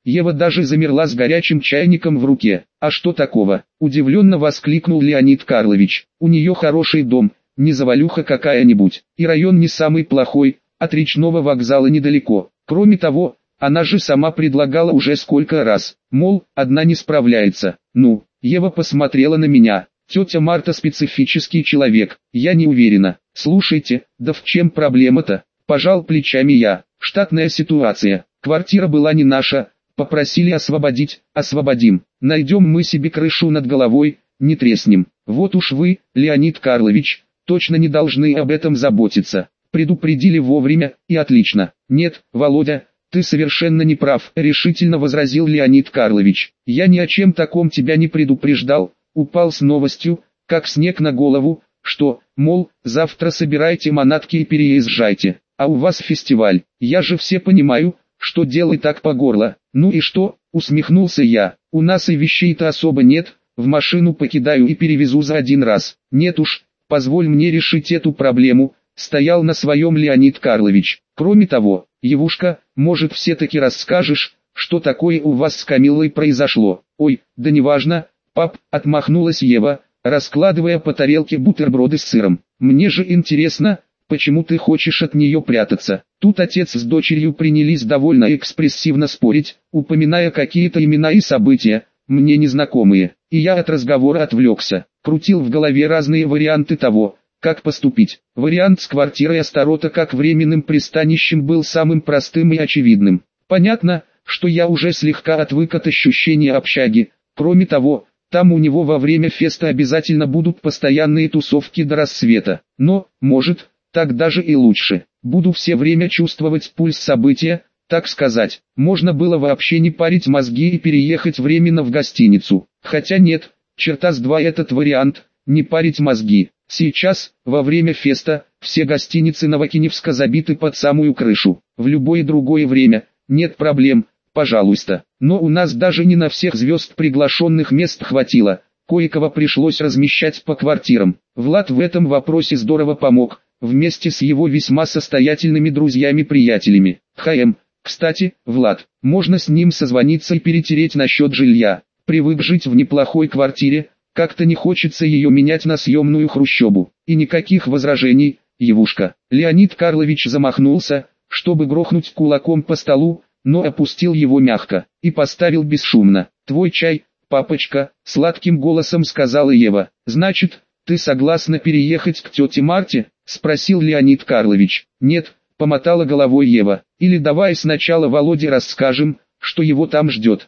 Ева даже замерла с горячим чайником в руке. «А что такого?» – удивленно воскликнул Леонид Карлович. «У нее хороший дом, не завалюха какая-нибудь, и район не самый плохой, от речного вокзала недалеко. Кроме того, она же сама предлагала уже сколько раз, мол, одна не справляется. Ну, Ева посмотрела на меня. Тетя Марта специфический человек, я не уверена. Слушайте, да в чем проблема-то? Пожал плечами я. Штатная ситуация. Квартира была не наша, попросили освободить, освободим. Найдем мы себе крышу над головой, не треснем. Вот уж вы, Леонид Карлович, точно не должны об этом заботиться. Предупредили вовремя, и отлично. Нет, Володя, ты совершенно не прав, решительно возразил Леонид Карлович. Я ни о чем таком тебя не предупреждал. Упал с новостью, как снег на голову, что, мол, завтра собирайте манатки и переезжайте, а у вас фестиваль. Я же все понимаю, что дело и так по горло. Ну и что, усмехнулся я, у нас и вещей-то особо нет, в машину покидаю и перевезу за один раз. Нет уж, позволь мне решить эту проблему, стоял на своем Леонид Карлович. Кроме того, Евушка, может все-таки расскажешь, что такое у вас с Камиллой произошло? Ой, да неважно. «Пап», — отмахнулась Ева, раскладывая по тарелке бутерброды с сыром. «Мне же интересно, почему ты хочешь от нее прятаться?» Тут отец с дочерью принялись довольно экспрессивно спорить, упоминая какие-то имена и события, мне незнакомые, и я от разговора отвлекся, крутил в голове разные варианты того, как поступить. Вариант с квартирой Астарота как временным пристанищем был самым простым и очевидным. Понятно, что я уже слегка отвык от ощущения общаги, кроме того, там у него во время феста обязательно будут постоянные тусовки до рассвета. Но, может, так даже и лучше. Буду все время чувствовать пульс события, так сказать. Можно было вообще не парить мозги и переехать временно в гостиницу. Хотя нет, черта с два этот вариант, не парить мозги. Сейчас, во время феста, все гостиницы Новокиневска забиты под самую крышу. В любое другое время, нет проблем. Пожалуйста, но у нас даже не на всех звезд приглашенных мест хватило, кое-кого пришлось размещать по квартирам. Влад в этом вопросе здорово помог, вместе с его весьма состоятельными друзьями-приятелями. Кстати, Влад, можно с ним созвониться и перетереть насчет жилья. Привык жить в неплохой квартире, как-то не хочется ее менять на съемную хрущебу. И никаких возражений, Евушка. Леонид Карлович замахнулся, чтобы грохнуть кулаком по столу, но опустил его мягко и поставил бесшумно. «Твой чай, папочка», — сладким голосом сказала Ева. «Значит, ты согласна переехать к тете Марте?» — спросил Леонид Карлович. «Нет», — помотала головой Ева. «Или давай сначала Володе расскажем, что его там ждет».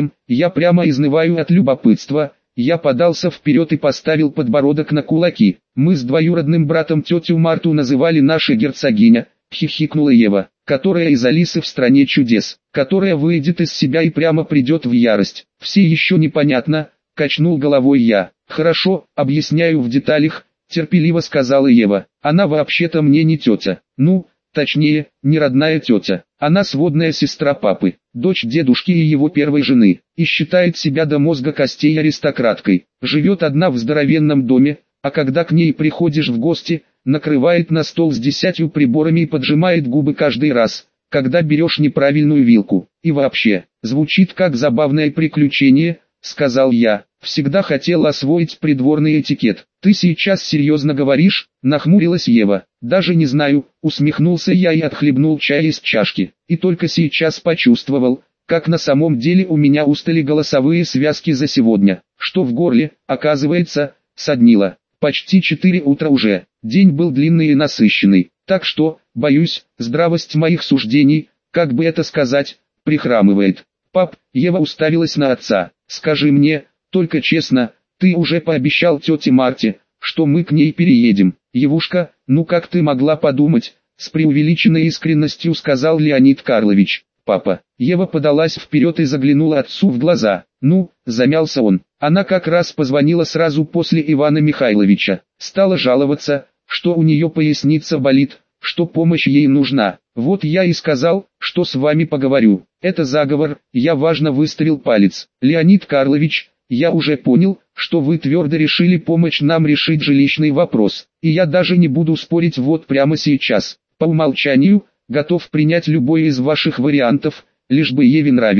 Я прямо изнываю от любопытства. Я подался вперед и поставил подбородок на кулаки. «Мы с двоюродным братом тетю Марту называли наша герцогиня», — хихикнула Ева, «которая из Алисы в стране чудес, которая выйдет из себя и прямо придет в ярость. Все еще непонятно», — качнул головой я. «Хорошо, объясняю в деталях», — терпеливо сказала Ева. «Она вообще-то мне не тетя. Ну, точнее, не родная тетя. Она сводная сестра папы, дочь дедушки и его первой жены, и считает себя до мозга костей аристократкой. Живет одна в здоровенном доме, а когда к ней приходишь в гости, накрывает на стол с 10 приборами и поджимает губы каждый раз, когда берешь неправильную вилку. И вообще, звучит как забавное приключение», — сказал я. «Всегда хотел освоить придворный этикет». «Ты сейчас серьезно говоришь?» — нахмурилась Ева. «Даже не знаю», — усмехнулся я и отхлебнул чай из чашки. И только сейчас почувствовал, как на самом деле у меня устали голосовые связки за сегодня, что в горле, оказывается, соднило. Почти 4 утра уже, день был длинный и насыщенный, так что, боюсь, здравость моих суждений, как бы это сказать, прихрамывает. «Пап», — Ева уставилась на отца, — «скажи мне, только честно, ты уже пообещал тете Марте, что мы к ней переедем?» «Евушка, ну как ты могла подумать?» — с преувеличенной искренностью сказал Леонид Карлович. «Папа». Ева подалась вперед и заглянула отцу в глаза. «Ну», — замялся он, — «она как раз позвонила сразу после Ивана Михайловича, стала жаловаться, что у нее поясница болит, что помощь ей нужна. Вот я и сказал, что с вами поговорю. Это заговор», — я важно выставил палец. «Леонид Карлович, я уже понял, что вы твердо решили помочь нам решить жилищный вопрос, и я даже не буду спорить вот прямо сейчас. По умолчанию, готов принять любой из ваших вариантов, лишь бы Еве нравилось.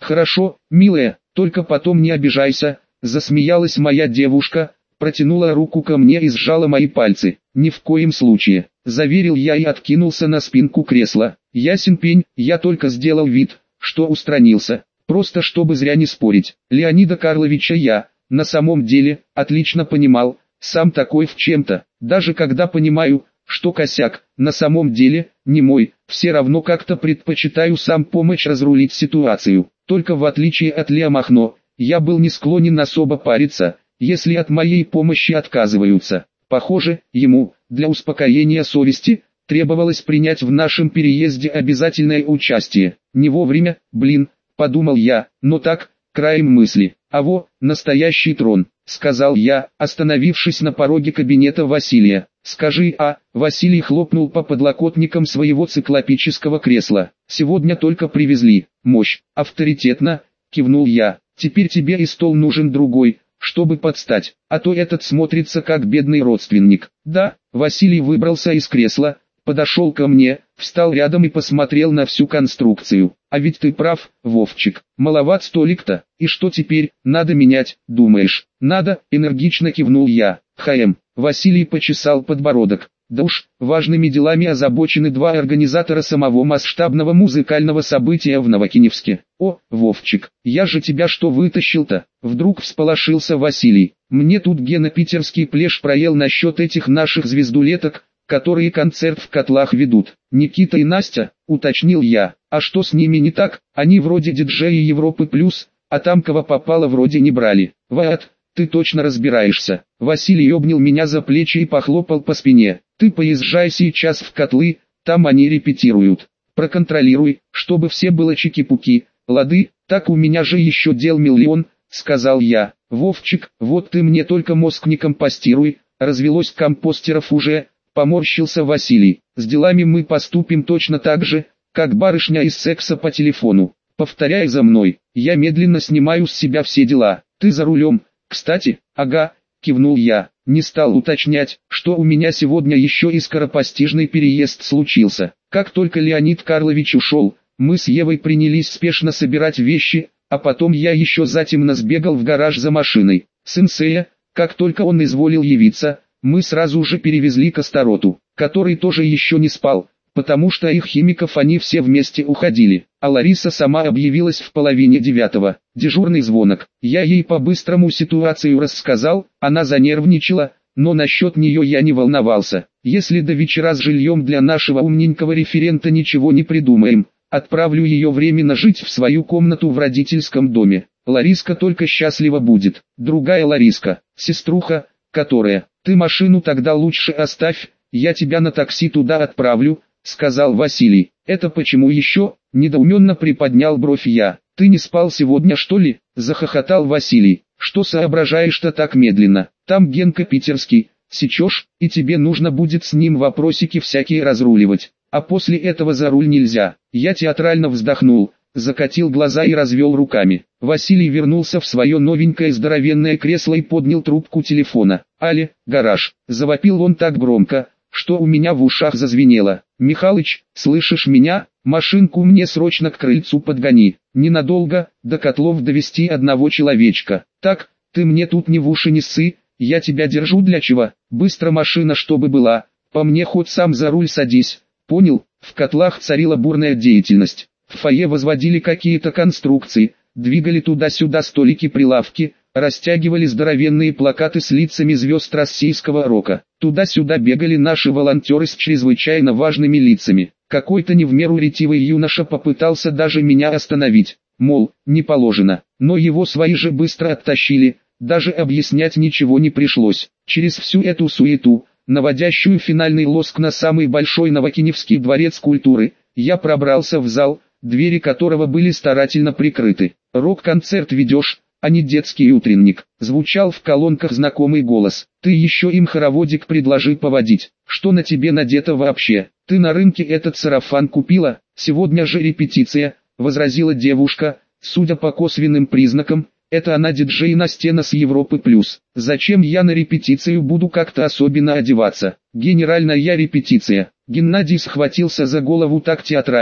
Хорошо, милая, только потом не обижайся, засмеялась моя девушка, протянула руку ко мне и сжала мои пальцы. Ни в коем случае, заверил я и откинулся на спинку кресла. Ясен пень, я только сделал вид, что устранился, просто чтобы зря не спорить. Леонида Карловича я, на самом деле, отлично понимал, сам такой в чем-то, даже когда понимаю, что косяк, на самом деле, не мой, все равно как-то предпочитаю сам помочь разрулить ситуацию. Только в отличие от Лео Махно, я был не склонен особо париться, если от моей помощи отказываются. Похоже, ему, для успокоения совести, требовалось принять в нашем переезде обязательное участие. Не вовремя, подумал я, но так, краем мысли. А во, настоящий трон, сказал я, остановившись на пороге кабинета Василия. Скажи, Василий хлопнул по подлокотникам своего циклопического кресла. Сегодня только привезли. Мощь, авторитетно, кивнул я. Теперь тебе и стол нужен другой, чтобы подстать, а то этот смотрится как бедный родственник. Да, Василий выбрался из кресла, подошел ко мне, встал рядом и посмотрел на всю конструкцию. А ведь ты прав, Вовчик, маловат столик-то, и что теперь, надо менять, думаешь? Надо, энергично кивнул я. Василий почесал подбородок. Да уж, важными делами озабочены два организатора самого масштабного музыкального события в Новокиневске. О, Вовчик, я же тебя что вытащил-то? Вдруг всполошился Василий. Мне тут Гена питерский плешь проел насчет этих наших звездулеток, которые концерт в котлах ведут. Никита и Настя, уточнил я. А что с ними не так? Они вроде диджеи Европы плюс, а там кого попало вроде не брали. Вот, ты точно разбираешься. Василий обнял меня за плечи и похлопал по спине. Ты поезжай сейчас в котлы, там они репетируют. Проконтролируй, чтобы все было чики-пуки. Лады, так у меня же еще дел миллион, сказал я. Вовчик, вот ты мне только мозг не компостируй, развелось компостеров уже, поморщился Василий. С делами мы поступим точно так же, как барышня из секса по телефону. Повторяй за мной, я медленно снимаю с себя все дела. Ты за рулем, кстати, ага, кивнул я. Не стал уточнять, что у меня сегодня еще и скоропостижный переезд случился. Как только Леонид Карлович ушел, мы с Евой принялись спешно собирать вещи, а потом я еще затемно сбегал в гараж за машиной. Сенсея, как только он изволил явиться, мы сразу же перевезли к Астароту, который тоже еще не спал, потому что их химиков они все вместе уходили, а Лариса сама объявилась в 8:30. Дежурный звонок. Я ей по-быстрому ситуацию рассказал, она занервничала, но насчет нее я не волновался. Если до вечера с жильем для нашего умненького референта ничего не придумаем, отправлю ее временно жить в свою комнату в родительском доме. Лариска только счастлива будет. Другая Лариска, сеструха, которая, ты машину тогда лучше оставь, я тебя на такси туда отправлю, сказал Василий. Это почему еще? Недоуменно приподнял бровь я. Ты не спал сегодня что ли? Захохотал Василий. Что соображаешь-то так медленно? Там Генка питерский, сечешь, и тебе нужно будет с ним вопросики всякие разруливать. А после этого за руль нельзя. Я театрально вздохнул, закатил глаза и развел руками. Василий вернулся в свое новенькое здоровенное кресло и поднял трубку телефона. «Алле, гараж!» Завопил он так громко, что у меня в ушах зазвенело. «Михалыч, слышишь меня? Машинку мне срочно к крыльцу подгони. Ненадолго, до котлов довести одного человечка. Так, ты мне тут не в уши не ссы, я тебя держу для чего? Быстро машина чтобы была, по мне хоть сам за руль садись». Понял, в котлах царила бурная деятельность. В фойе возводили какие-то конструкции, двигали туда-сюда столики-прилавки, растягивали здоровенные плакаты с лицами звезд российского рока. Туда-сюда бегали наши волонтеры с чрезвычайно важными лицами. Какой-то не в меру ретивый юноша попытался даже меня остановить, мол, не положено, но его свои же быстро оттащили, даже объяснять ничего не пришлось. Через всю эту суету, наводящую финальный лоск на самый большой Новокиневский дворец культуры, я пробрался в зал, двери которого были старательно прикрыты. «Рок-концерт ведешь, а не детский утренник», звучал в колонках знакомый голос. «Ты еще им хороводик предложи поводить. Что на тебе надето вообще? Ты на рынке этот сарафан купила? Сегодня же репетиция», возразила девушка, судя по косвенным признакам. Это она диджей Настена с Европы плюс. Зачем я на репетицию буду как-то особенно одеваться? Генеральная репетиция. Геннадий схватился за голову так театрально,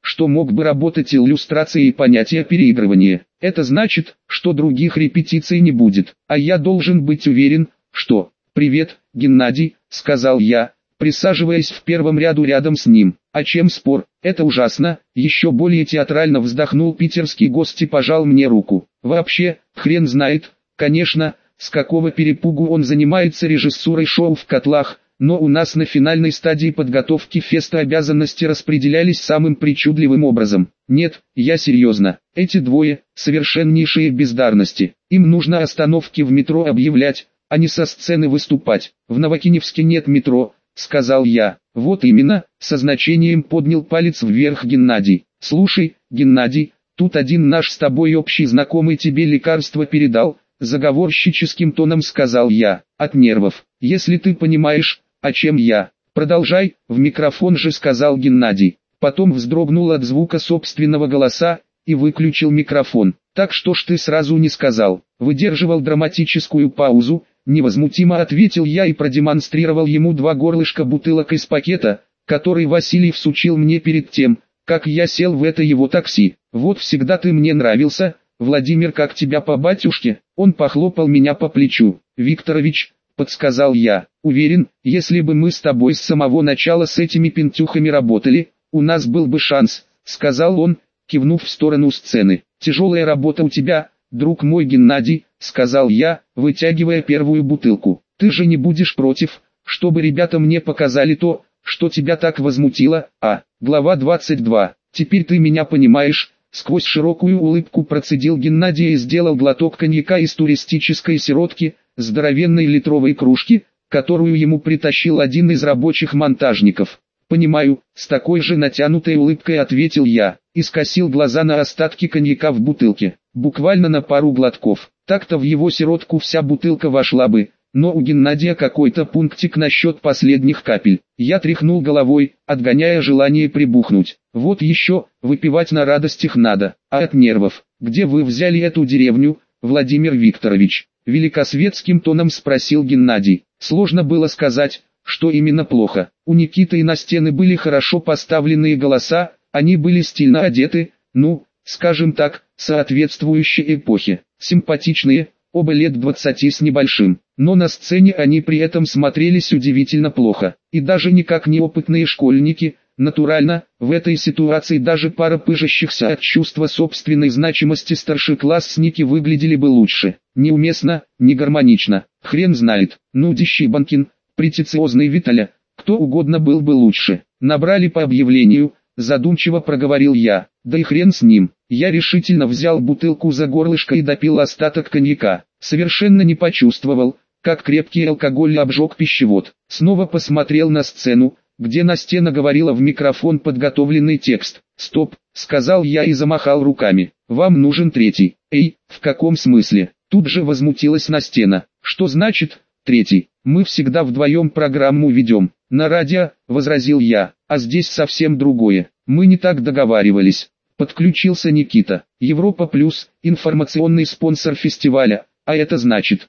что мог бы работать иллюстрации и понятия переигрывания. Это значит, что других репетиций не будет, а я должен быть уверен, что... «Привет, Геннадий», — сказал я, присаживаясь в первом ряду рядом с ним. «А чем спор? Это ужасно», — еще более театрально вздохнул питерский гость и пожал мне руку. «Вообще, хрен знает, конечно, с какого перепугу он занимается режиссурой шоу в котлах, но у нас на финальной стадии подготовки феста обязанности распределялись самым причудливым образом. Нет, я серьезно, эти двое – совершеннейшие бездарности. Им нужно остановки в метро объявлять, а не со сцены выступать. В Новокиневске нет метро», — сказал я. «Вот именно», — со значением поднял палец вверх Геннадий. «Слушай, Геннадий, тут один наш с тобой общий знакомый тебе лекарство передал», — заговорщическим тоном сказал я. «От нервов, если ты понимаешь, о чем я». «Продолжай», — в микрофон же сказал Геннадий. Потом вздрогнул от звука собственного голоса и выключил микрофон. «Так что ж ты сразу не сказал?» Выдерживал драматическую паузу, невозмутимо ответил я и продемонстрировал ему 2 горлышка бутылок из пакета, который Василий всучил мне перед тем, как я сел в это его такси. «Вот всегда ты мне нравился, Владимир, как тебя по батюшке?» Он похлопал меня по плечу. «Викторович», — подсказал я, — «уверен, если бы мы с тобой с самого начала с этими пентюхами работали, у нас был бы шанс», — сказал он, кивнув в сторону сцены. «Тяжелая работа у тебя, друг мой Геннадий», — сказал я, вытягивая первую бутылку. «Ты же не будешь против, чтобы ребята мне показали то, что тебя так возмутило, а?» Глава 22. «Теперь ты меня понимаешь», — сквозь широкую улыбку процедил Геннадий и сделал глоток коньяка из туристической сиротки, здоровенной литровой кружки, которую ему притащил один из рабочих монтажников. «Понимаю», — с такой же натянутой улыбкой ответил я, и скосил глаза на остатки коньяка в бутылке. Буквально на пару глотков. Так-то в его сиротку вся бутылка вошла бы, но у Геннадия какой-то пунктик насчет последних капель. Я тряхнул головой, отгоняя желание прибухнуть. «Вот еще, выпивать на радостях надо, а от нервов. Где вы взяли эту деревню, Владимир Викторович?» Великосветским тоном спросил Геннадий. Сложно было сказать, что именно плохо. У Никиты и на стены были хорошо поставленные голоса, они были стильно одеты, ну, скажем так, соответствующей эпохе. Симпатичные, оба лет 20 с небольшим. Но на сцене они при этом смотрелись удивительно плохо. И даже никак не опытные школьники. Натурально, в этой ситуации даже пара пыжащихся от чувства собственной значимости старшеклассники выглядели бы лучше. Неуместно, не гармонично. Хрен знает. Нудящий Банкин, претенциозный Виталя, кто угодно был бы лучше. Набрали по объявлению, задумчиво проговорил я. Да и хрен с ним. Я решительно взял бутылку за горлышко и допил остаток коньяка. Совершенно не почувствовал, как крепкий алкоголь обжег пищевод. Снова посмотрел на сцену, где Настена говорила в микрофон подготовленный текст. «Стоп», — сказал я и замахал руками. «Вам нужен третий». «Эй, в каком смысле?» Тут же возмутилась Настена. «Что значит третий? Мы всегда вдвоем программу ведем». «На радио», — возразил я, — «а здесь совсем другое. Мы не так договаривались». Подключился Никита. «Европа Плюс, информационный спонсор фестиваля. А это значит,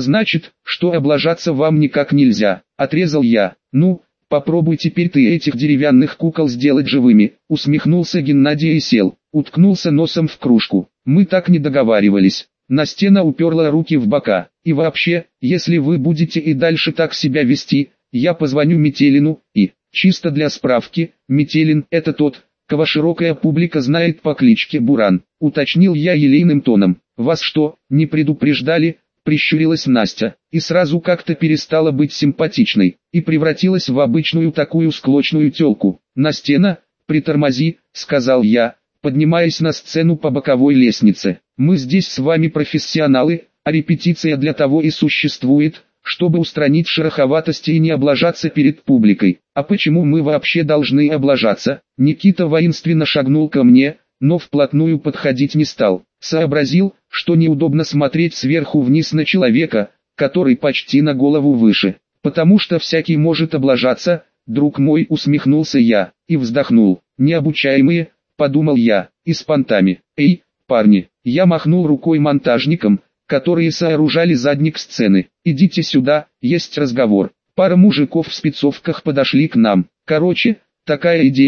что облажаться вам никак нельзя», — отрезал я. «Ну, попробуй теперь ты этих деревянных кукол сделать живыми», — усмехнулся Геннадий и сел, уткнулся носом в кружку. «Мы так не договаривались». Настена уперла руки в бока. «И вообще, если вы будете и дальше так себя вести, я позвоню Метелину, и, чисто для справки, Метелин — это тот, кого широкая публика знает по кличке Буран», — уточнил я елейным тоном. «Вас что, не предупреждали?» — прищурилась Настя, и сразу как-то перестала быть симпатичной, и превратилась в обычную такую склочную тёлку. «Настена, притормози», — сказал я, поднимаясь на сцену по боковой лестнице. «Мы здесь с вами профессионалы, а репетиция для того и существует, чтобы устранить шероховатости и не облажаться перед публикой. А почему мы вообще должны облажаться?» Никита воинственно шагнул ко мне, но вплотную подходить не стал. Сообразил, что неудобно смотреть сверху вниз на человека, который почти на голову выше. «Потому что всякий может облажаться, друг мой», — усмехнулся я, и вздохнул. «Необучаемые», — подумал я, — «и с понтами». «Эй, парни», — я махнул рукой монтажникам, которые сооружали задник сцены. «Идите сюда, есть разговор». Пара мужиков в спецовках подошли к нам. «Короче, такая идея», —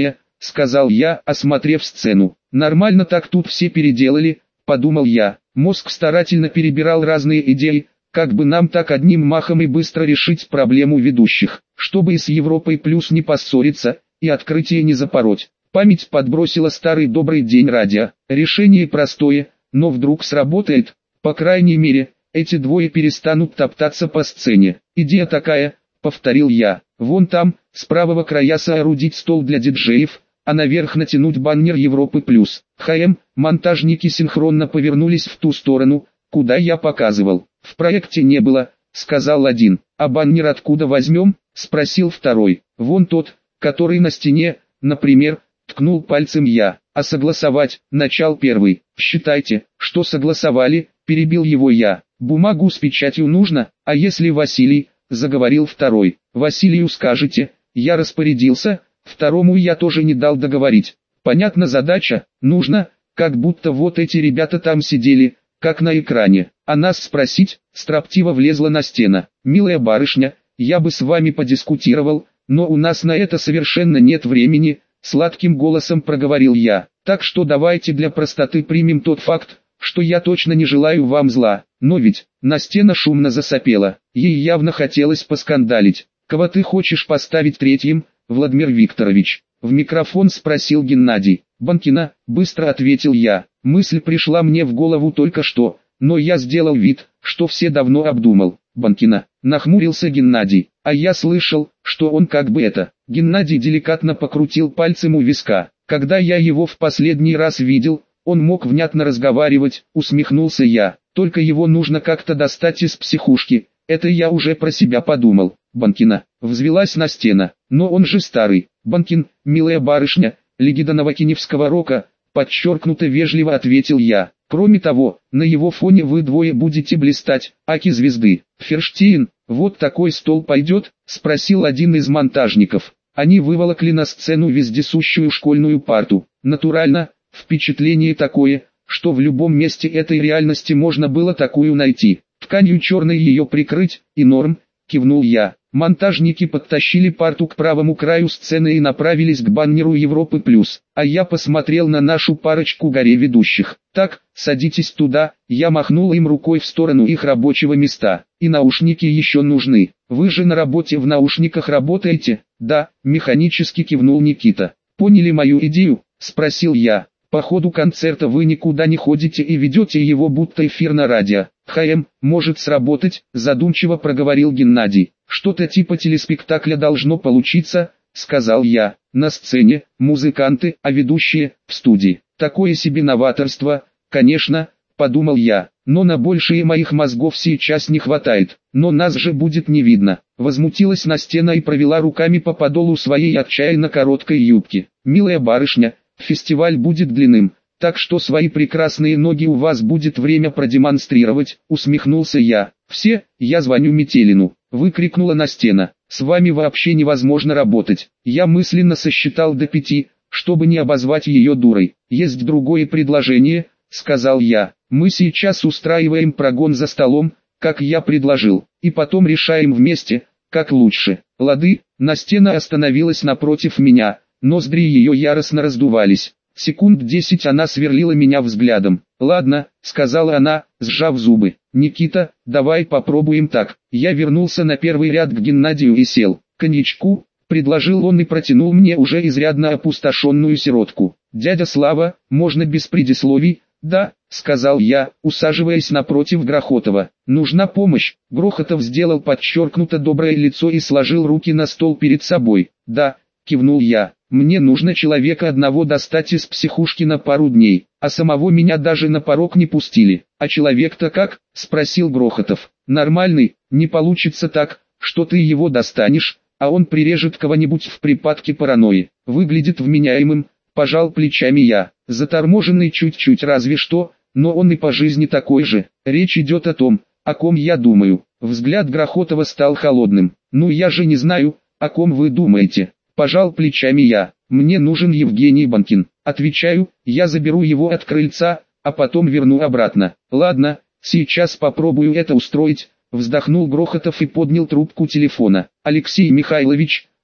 сказал я, осмотрев сцену. Нормально так тут все переделали, подумал я. Мозг старательно перебирал разные идеи, как бы нам так одним махом и быстро решить проблему ведущих, чтобы и с Европой плюс не поссориться, и открытие не запороть. Память подбросила старый добрый день радио. Решение простое, но вдруг сработает. По крайней мере, эти двое перестанут топтаться по сцене. Идея такая, повторил я. Вон там, с правого края соорудить стол для диджеев, а наверх натянуть баннер Европы плюс. Монтажники синхронно повернулись в ту сторону, куда я показывал. В проекте не было, сказал один. А баннер откуда возьмем? Спросил второй. Вон тот, который на стене, например, ткнул пальцем я. А согласовать, начал первый. Считайте, что согласовали, перебил его я. Бумагу с печатью нужно, а если Василий, заговорил второй. Василию скажете, я распорядился, второму я тоже не дал договорить. Понятна задача, нужно, как будто вот эти ребята там сидели, как на экране. А нас спросить, строптиво влезла на стену. Милая барышня, я бы с вами подискутировал, но у нас на это совершенно нет времени, сладким голосом проговорил я. Так что давайте для простоты примем тот факт, что я точно не желаю вам зла. Но ведь, Настена шумно засопела, ей явно хотелось поскандалить. Кого ты хочешь поставить третьим, Владимир Викторович? В микрофон спросил Геннадий. Банкина, быстро ответил я. Мысль пришла мне в голову только что, но я сделал вид, что все давно обдумал. Банкина, нахмурился Геннадий. А я слышал, что он как бы это. Геннадий деликатно покрутил пальцем у виска. Когда я его в последний раз видел, он мог внятно разговаривать, усмехнулся я. Только его нужно как-то достать из психушки. Это я уже про себя подумал. Банкина, взвелась на стену. Но он же старый. Банкин, милая барышня, легенда новокиневского рока, подчеркнуто вежливо ответил я. Кроме того, на его фоне вы двое будете блистать, аки звезды. Ферштейн, вот такой стол пойдет? Спросил один из монтажников. Они выволокли на сцену вездесущую школьную парту. Натурально, впечатление такое, что в любом месте этой реальности можно было такую найти. Тканью черной ее прикрыть, и норм, кивнул я. Монтажники подтащили парту к правому краю сцены и направились к баннеру Европы плюс. А я посмотрел на нашу парочку горе ведущих. Так, садитесь туда, я махнул им рукой в сторону их рабочего места. И наушники еще нужны. Вы же на работе в наушниках работаете? Да, механически кивнул Никита. Поняли мою идею? Спросил я. По ходу концерта вы никуда не ходите и ведете его будто эфир на радио. Может сработать, задумчиво проговорил Геннадий. Что-то типа телеспектакля должно получиться, сказал я. На сцене, музыканты, а ведущие, в студии. Такое себе новаторство, конечно, подумал я. Но на большее моих мозгов сейчас не хватает. Но нас же будет не видно. Возмутилась Настена и провела руками по подолу своей отчаянно короткой юбки. Милая барышня, фестиваль будет длинным, так что свои прекрасные ноги у вас будет время продемонстрировать, усмехнулся я. Все, я звоню Метелину, выкрикнула Настена. С вами вообще невозможно работать. Я мысленно сосчитал до 5, чтобы не обозвать ее дурой. Есть другое предложение, сказал я. Мы сейчас устраиваем прогон за столом, как я предложил, и потом решаем вместе, как лучше. Лады, Настена остановилась напротив меня. Ноздри ее яростно раздувались. Секунд 10 она сверлила меня взглядом. «Ладно», — сказала она, сжав зубы. «Никита, давай попробуем так». Я вернулся на первый ряд к Геннадию и сел. «Коньячку», — предложил он и протянул мне уже изрядно опустошенную сиротку. «Дядя Слава, можно без предисловий?» «Да», — сказал я, усаживаясь напротив Грохотова. «Нужна помощь». Грохотов сделал подчеркнуто доброе лицо и сложил руки на стол перед собой. «Да», — кивнул я. «Мне нужно человека одного достать из психушки на пару дней, а самого меня даже на порог не пустили». «А человек-то как?» — спросил Грохотов. «Нормальный, не получится так, что ты его достанешь, а он прирежет кого-нибудь в припадке паранойи. Выглядит вменяемым», — пожал плечами я. «Заторможенный чуть-чуть разве что, но он и по жизни такой же. Речь идет о том, о ком я думаю». Взгляд Грохотова стал холодным. «Ну я же не знаю, о ком вы думаете». Пожал плечами я. «Мне нужен Евгений Банкин». Отвечаю, я заберу его от крыльца, а потом верну обратно. «Ладно, сейчас попробую это устроить», — вздохнул Грохотов и поднял трубку телефона. «Алексей Михайлович», —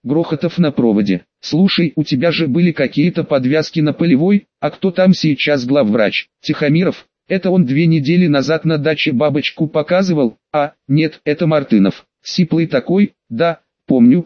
Грохотов на проводе. Слушай, у тебя же были какие-то подвязки на Полевой, а кто там сейчас главврач? Тихомиров? Это он 2 недели назад на даче бабочку показывал? А, нет, это Мартынов. Сиплый такой? Да, помню.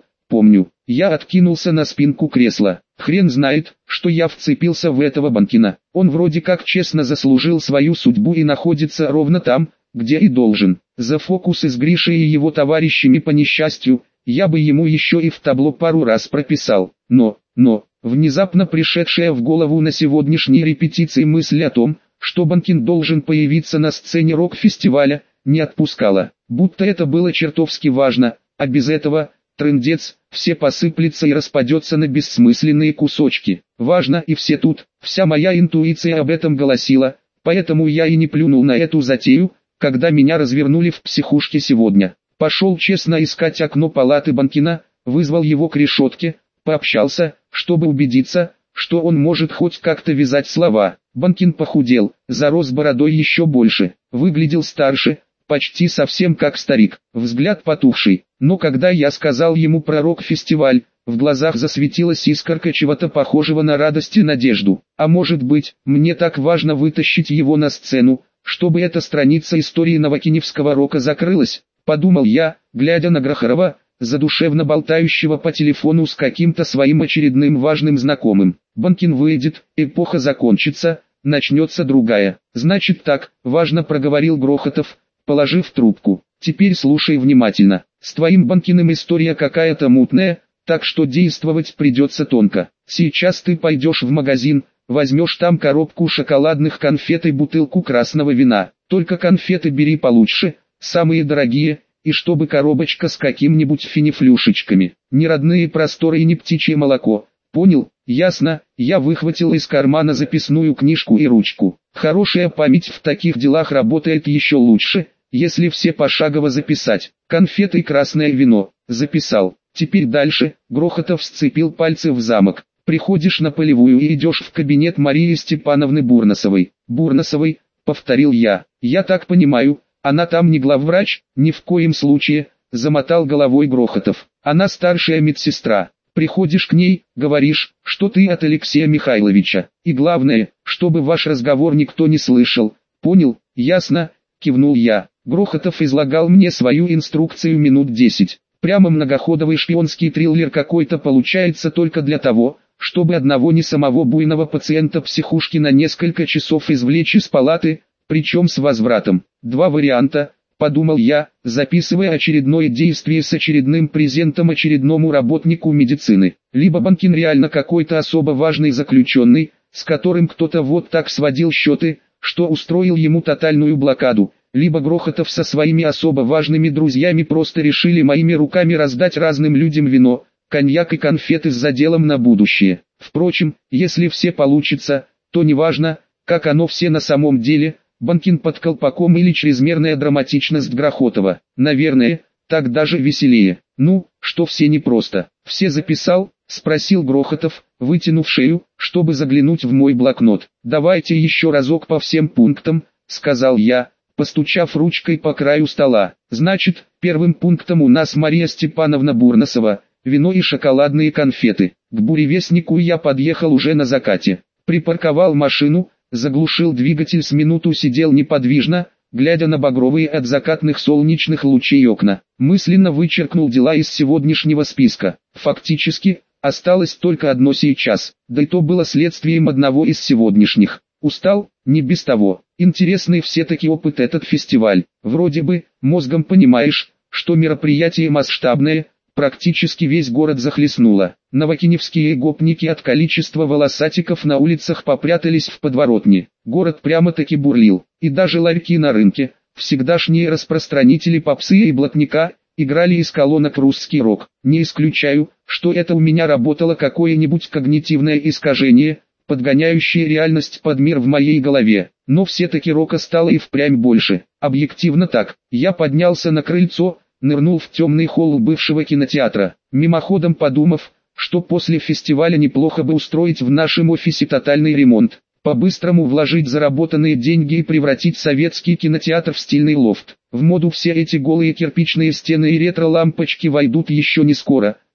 Я откинулся на спинку кресла. Хрен знает, что я вцепился в этого Банкина. Он вроде как честно заслужил свою судьбу и находится ровно там, где и должен. За фокусы с Гришей и его товарищами по несчастью, я бы ему еще и в табло пару раз прописал. Но, внезапно пришедшая в голову на сегодняшней репетиции мысль о том, что Банкин должен появиться на сцене рок-фестиваля, не отпускала. Будто это было чертовски важно, а без этого, трындец, все посыплется и распадется на бессмысленные кусочки. Важно и все тут, вся моя интуиция об этом голосила, поэтому я и не плюнул на эту затею, когда меня развернули в психушке сегодня. Пошел честно искать окно палаты Банкина, вызвал его к решетке, пообщался, чтобы убедиться, что он может хоть как-то вязать слова. Банкин похудел, зарос бородой еще больше, выглядел старше, почти совсем как старик, взгляд потухший. Но когда я сказал ему про рок-фестиваль, в глазах засветилась искорка чего-то похожего на радость и надежду. А может быть, мне так важно вытащить его на сцену, чтобы эта страница истории новокиневского рока закрылась, подумал я, глядя на Грохорова, задушевно болтающего по телефону с каким-то своим очередным важным знакомым. Банкин выйдет, эпоха закончится, начнется другая. Значит так, важно проговорил Грохотов, положив трубку. Теперь слушай внимательно. С твоим Банкиным история какая-то мутная, так что действовать придется тонко. Сейчас ты пойдешь в магазин, возьмешь там коробку шоколадных конфет и бутылку красного вина. Только конфеты бери получше, самые дорогие, и чтобы коробочка с каким-нибудь финифлюшечками. Не родные просторы и не птичье молоко. Понял? Ясно. Я выхватил из кармана записную книжку и ручку. Хорошая память в таких делах работает еще лучше, если все пошагово записать. Конфеты и красное вино. Записал. Теперь дальше. Грохотов сцепил пальцы в замок. Приходишь на Полевую и идешь в кабинет Марии Степановны Бурносовой. Бурносовой, повторил я. Я так понимаю, она там не главврач? Ни в коем случае, замотал головой Грохотов. Она старшая медсестра. Приходишь к ней, говоришь, что ты от Алексея Михайловича. И главное, чтобы ваш разговор никто не слышал. Понял? Ясно? Кивнул я. Грохотов излагал мне свою инструкцию минут 10. Прямо многоходовый шпионский триллер какой-то получается только для того, чтобы одного не самого буйного пациента психушки на несколько часов извлечь из палаты, причем с возвратом. 2 варианта, подумал я, записывая очередное действие с очередным презентом очередному работнику медицины. Либо Банкин реально какой-то особо важный заключенный, с которым кто-то вот так сводил счеты, что устроил ему тотальную блокаду. Либо Грохотов со своими особо важными друзьями просто решили моими руками раздать разным людям вино, коньяк и конфеты с заделом на будущее. Впрочем, если все получится, то неважно, как оно все на самом деле, Банкин под колпаком или чрезмерная драматичность Грохотова. Наверное, так даже веселее. Ну, что все непросто. Все записал? Спросил Грохотов, вытянув шею, чтобы заглянуть в мой блокнот. Давайте еще разок по всем пунктам, сказал я, постучав ручкой по краю стола. Значит, первым пунктом у нас Мария Степановна Бурносова, вино и шоколадные конфеты. К буревестнику я подъехал уже на закате. Припарковал машину, заглушил двигатель, с минуту сидел неподвижно, глядя на багровые от закатных солнечных лучей окна. Мысленно вычеркнул дела из сегодняшнего списка. Фактически, осталось только одно сейчас, да и то было следствием одного из сегодняшних. Устал? Не без того. Интересный все-таки опыт этот фестиваль. Вроде бы, мозгом понимаешь, что мероприятие масштабное, практически весь город захлестнуло. Новокиневские гопники от количества волосатиков на улицах попрятались в подворотни. Город прямо-таки бурлил. И даже ларьки на рынке, всегдашние распространители попсы и блатника, играли из колонок русский рок. Не исключаю, что это у меня работало какое-нибудь когнитивное искажение, подгоняющее реальность под мир в моей голове. Но все-таки рока стало и впрямь больше. Объективно так. Я поднялся на крыльцо, нырнул в темный холл бывшего кинотеатра, мимоходом подумав, что после фестиваля неплохо бы устроить в нашем офисе тотальный ремонт, по-быстрому вложить заработанные деньги и превратить советский кинотеатр в стильный лофт. В моду все эти голые кирпичные стены и ретро-лампочки войдут еще не скоро,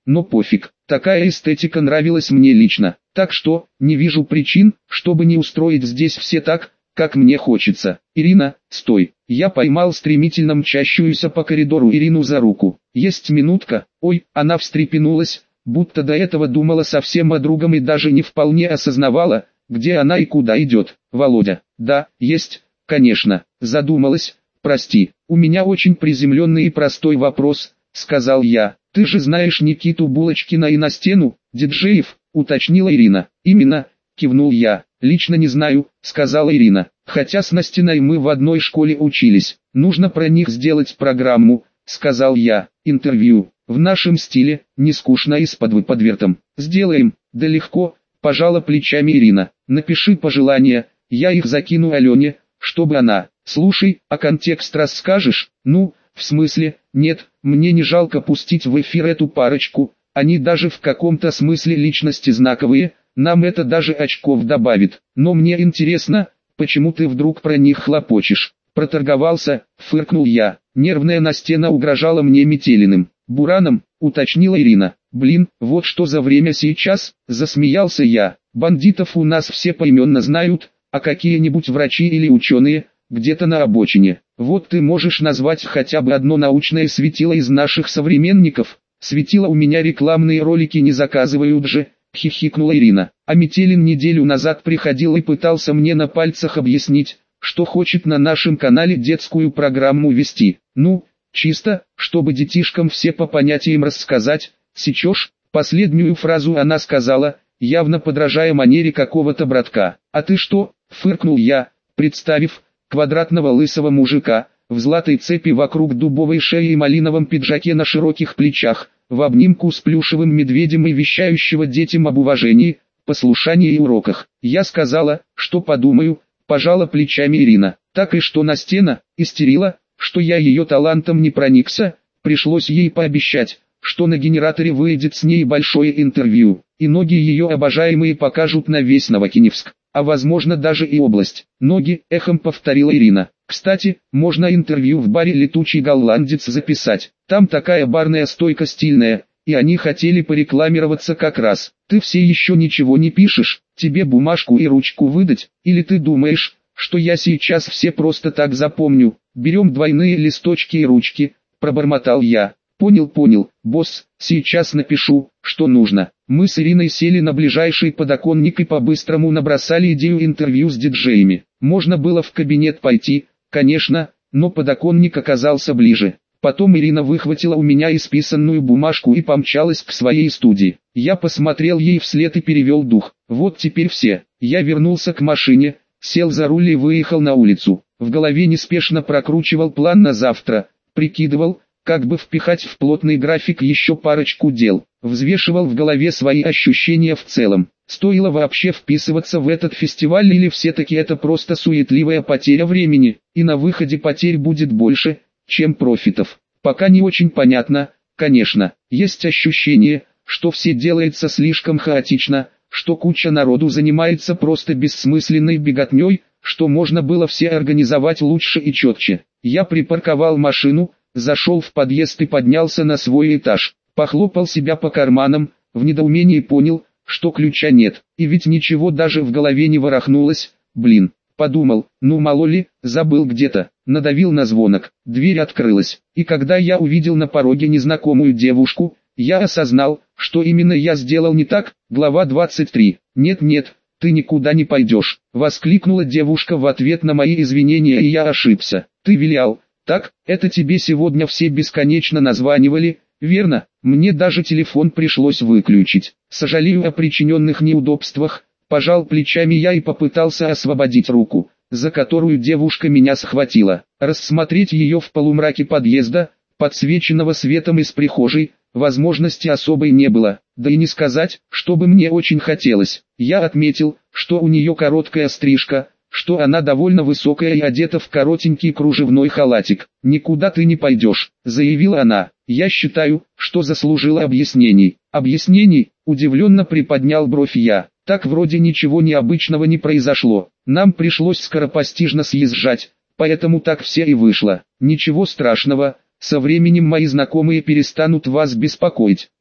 но пофиг, такая эстетика нравилась мне лично, так что, не вижу причин, чтобы не устроить здесь все так, как мне хочется. Ирина, стой, я поймал стремительно мчащуюся по коридору Ирину за руку. Есть минутка, ой, она встрепенулась, будто до этого думала совсем о другом и даже не вполне осознавала, где она и куда идет. Володя, да, есть, конечно, задумалась, прости, у меня очень приземленный и простой вопрос, сказал я. Ты же знаешь Никиту Булочкина и Настену, диджеев, уточнила Ирина. Именно, кивнул я. Лично не знаю, сказала Ирина, хотя с Настиной мы в одной школе учились. Нужно про них сделать программу, сказал я. Интервью, в нашем стиле, не скучно и с подвертом. Сделаем, да легко, пожала плечами Ирина. Напиши пожелания, я их закину Алене, чтобы она... Слушай, а контекст расскажешь? Ну, в смысле, нет, мне не жалко пустить в эфир эту парочку, они даже в каком-то смысле личности знаковые, нам это даже очков добавит. Но мне интересно, почему ты вдруг про них хлопочешь? Проторговался, фыркнул я. Нервная Настена угрожала мне Метелиным. Бураном, уточнила Ирина. Блин, вот что за время сейчас, засмеялся я. Бандитов у нас все поименно знают, а какие-нибудь врачи или ученые, где-то на обочине. Вот ты можешь назвать хотя бы одно научное светило из наших современников. Светило у меня рекламные ролики не заказывают же, хихикнула Ирина. А Метелин неделю назад приходил и пытался мне на пальцах объяснить, что хочет на нашем канале детскую программу вести. Ну, чисто, чтобы детишкам все по понятиям рассказать, сечешь? Последнюю фразу она сказала, явно подражая манере какого-то братка. А ты что, фыркнул я, представив квадратного лысого мужика, в золотой цепи вокруг дубовой шеи и малиновом пиджаке на широких плечах, в обнимку с плюшевым медведем и вещающего детям об уважении, послушании и уроках. Я сказала, что подумаю, пожала плечами Ирина. Так и что Настена, истерила, что я ее талантом не проникся, пришлось ей пообещать, что на генераторе выйдет с ней большое интервью, и ноги ее обожаемые покажут на весь Новокиневск, а возможно даже и область. Ноги, эхом повторила Ирина. Кстати, можно интервью в баре «Летучий голландец» записать. Там такая барная стойка стильная, и они хотели порекламироваться как раз. Ты все еще ничего не пишешь, тебе бумажку и ручку выдать, или ты думаешь, что я сейчас все просто так запомню? Берем двойные листочки и ручки, пробормотал я. Понял, босс, сейчас напишу, что нужно. Мы с Ириной сели на ближайший подоконник и по-быстрому набросали идею интервью с диджеями. Можно было в кабинет пойти, конечно, но подоконник оказался ближе. Потом Ирина выхватила у меня исписанную бумажку и помчалась к своей студии. Я посмотрел ей вслед и перевел дух. Вот теперь все. Я вернулся к машине, сел за руль и выехал на улицу. В голове неспешно прокручивал план на завтра, прикидывал, как бы впихать в плотный график еще парочку дел, взвешивал в голове свои ощущения в целом. Стоило вообще вписываться в этот фестиваль или все-таки это просто суетливая потеря времени, и на выходе потерь будет больше, чем профитов. Пока не очень понятно, конечно, есть ощущение, что все делается слишком хаотично, что куча народу занимается просто бессмысленной беготней, что можно было все организовать лучше и четче. Я припарковал машину, зашел в подъезд и поднялся на свой этаж, похлопал себя по карманам, в недоумении понял, что ключа нет, и ведь ничего даже в голове не ворохнулось, блин, подумал, ну мало ли, забыл где-то, надавил на звонок, дверь открылась, и когда я увидел на пороге незнакомую девушку, я осознал, что именно я сделал не так. Глава 23. «Нет, ты никуда не пойдешь», — воскликнула девушка в ответ на мои извинения, и я ошибся. «Ты вилял, так, это тебе сегодня все бесконечно названивали, верно? Мне даже телефон пришлось выключить. Сожалею о причиненных неудобствах», — пожал плечами я и попытался освободить руку, за которую девушка меня схватила. Рассмотреть ее в полумраке подъезда, подсвеченного светом из прихожей, возможности особой не было, да и не сказать, чтобы мне очень хотелось. Я отметил, что у нее короткая стрижка, что она довольно высокая и одета в коротенький кружевной халатик. «Никуда ты не пойдешь», — заявила она. «Я считаю, что заслужила объяснений». «Объяснений?» — удивленно приподнял бровь я. «Так вроде ничего необычного не произошло. Нам пришлось скоропостижно съезжать, поэтому так все и вышло. Ничего страшного. Со временем мои знакомые перестанут вас беспокоить.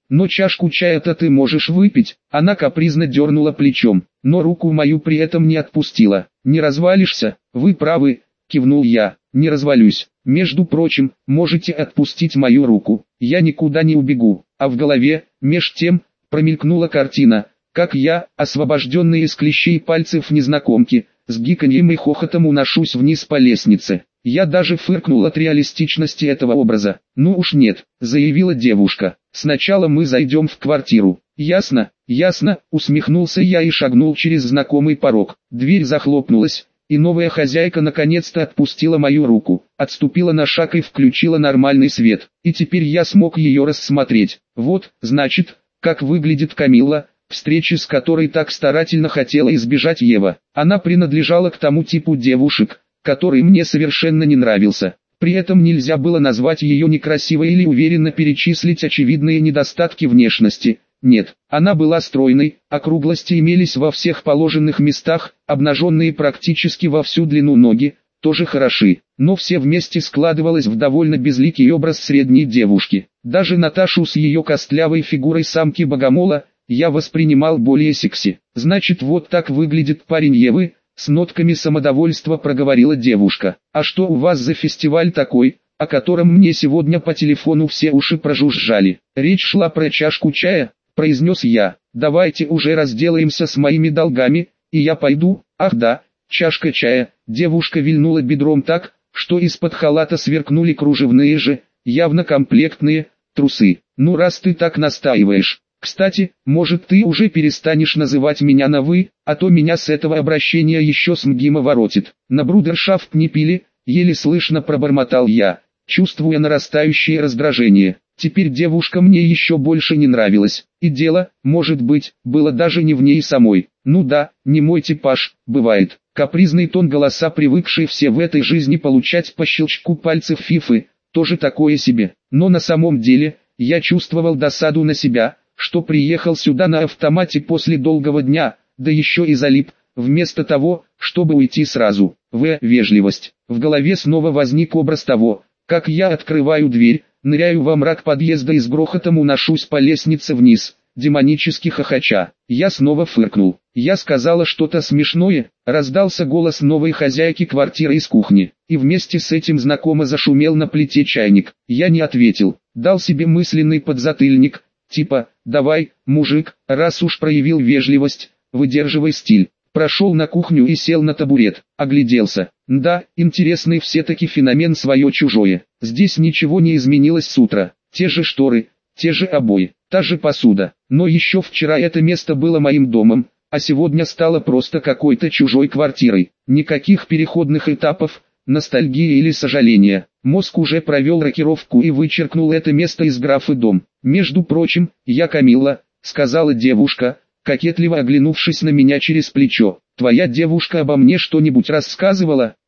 но чашку чая-то ты можешь выпить. Она капризно дернула плечом, но руку мою при этом не отпустила. Не развалишься? Вы правы, кивнул я, не развалюсь. Между прочим, можете отпустить мою руку, я никуда не убегу. А в голове, меж тем, промелькнула картина, как я, освобожденный из клещей пальцев незнакомки, с гиканьем и хохотом уношусь вниз по лестнице. Я даже фыркнул от реалистичности этого образа. «Ну уж нет», — заявила девушка. «Сначала мы зайдем в квартиру». «Ясно, ясно», — усмехнулся я и шагнул через знакомый порог. Дверь захлопнулась, и новая хозяйка наконец-то отпустила мою руку, отступила на шаг и включила нормальный свет. И теперь я смог ее рассмотреть. Вот, значит, как выглядит Камилла, встречи с которой так старательно хотела избежать Ева. Она принадлежала к тому типу девушек, который мне совершенно не нравился. При этом нельзя было назвать ее некрасивой или уверенно перечислить очевидные недостатки внешности. Нет, она была стройной, округлости имелись во всех положенных местах, обнаженные практически во всю длину ноги, тоже хороши, но все вместе складывалось в довольно безликий образ средней девушки. Даже Наташу с ее костлявой фигурой самки-богомола я воспринимал более секси. Значит, вот так выглядит парень Евы. С нотками самодовольства проговорила девушка. «А что у вас за фестиваль такой, о котором мне сегодня по телефону все уши прожужжали?» «Речь шла про чашку чая», — произнес я. «Давайте уже разделаемся с моими долгами, и я пойду». «Ах да, чашка чая». Девушка вильнула бедром так, что из-под халата сверкнули кружевные же, явно комплектные, трусы. «Ну раз ты так настаиваешь. Кстати, может ты уже перестанешь называть меня на «вы», а то меня с этого обращения еще с МГИМО воротит». «На брудершафт не пили», еле слышно пробормотал я, чувствуя нарастающее раздражение. Теперь девушка мне еще больше не нравилась. И дело, может быть, было даже не в ней самой. Ну да, не мой типаж, бывает. Капризный тон голоса, привыкшие все в этой жизни получать по щелчку пальцев фифы, тоже такое себе. Но на самом деле, я чувствовал досаду на себя, что приехал сюда на автомате после долгого дня, да еще и залип, вместо того, чтобы уйти сразу. Вежливость. В голове снова возник образ того, как я открываю дверь, ныряю во мрак подъезда и с грохотом уношусь по лестнице вниз, демонически хохоча. Я снова фыркнул. Я сказала что-то смешное, раздался голос новой хозяйки квартиры из кухни, и вместе с этим знакомо зашумел на плите чайник. Я не ответил, дал себе мысленный подзатыльник, типа «давай, мужик, раз уж проявил вежливость, выдерживай стиль». Прошел на кухню и сел на табурет, огляделся. Да, интересный все-таки феномен свое-чужое. Здесь ничего не изменилось с утра. Те же шторы, те же обои, та же посуда. Но еще вчера это место было моим домом, а сегодня стало просто какой-то чужой квартирой. Никаких переходных этапов, ностальгии или сожаления. Мозг уже провел рокировку и вычеркнул это место из графы «дом». «Между прочим, я Камилла», — сказала девушка, кокетливо оглянувшись на меня через плечо. «Твоя девушка обо мне что-нибудь рассказывала?»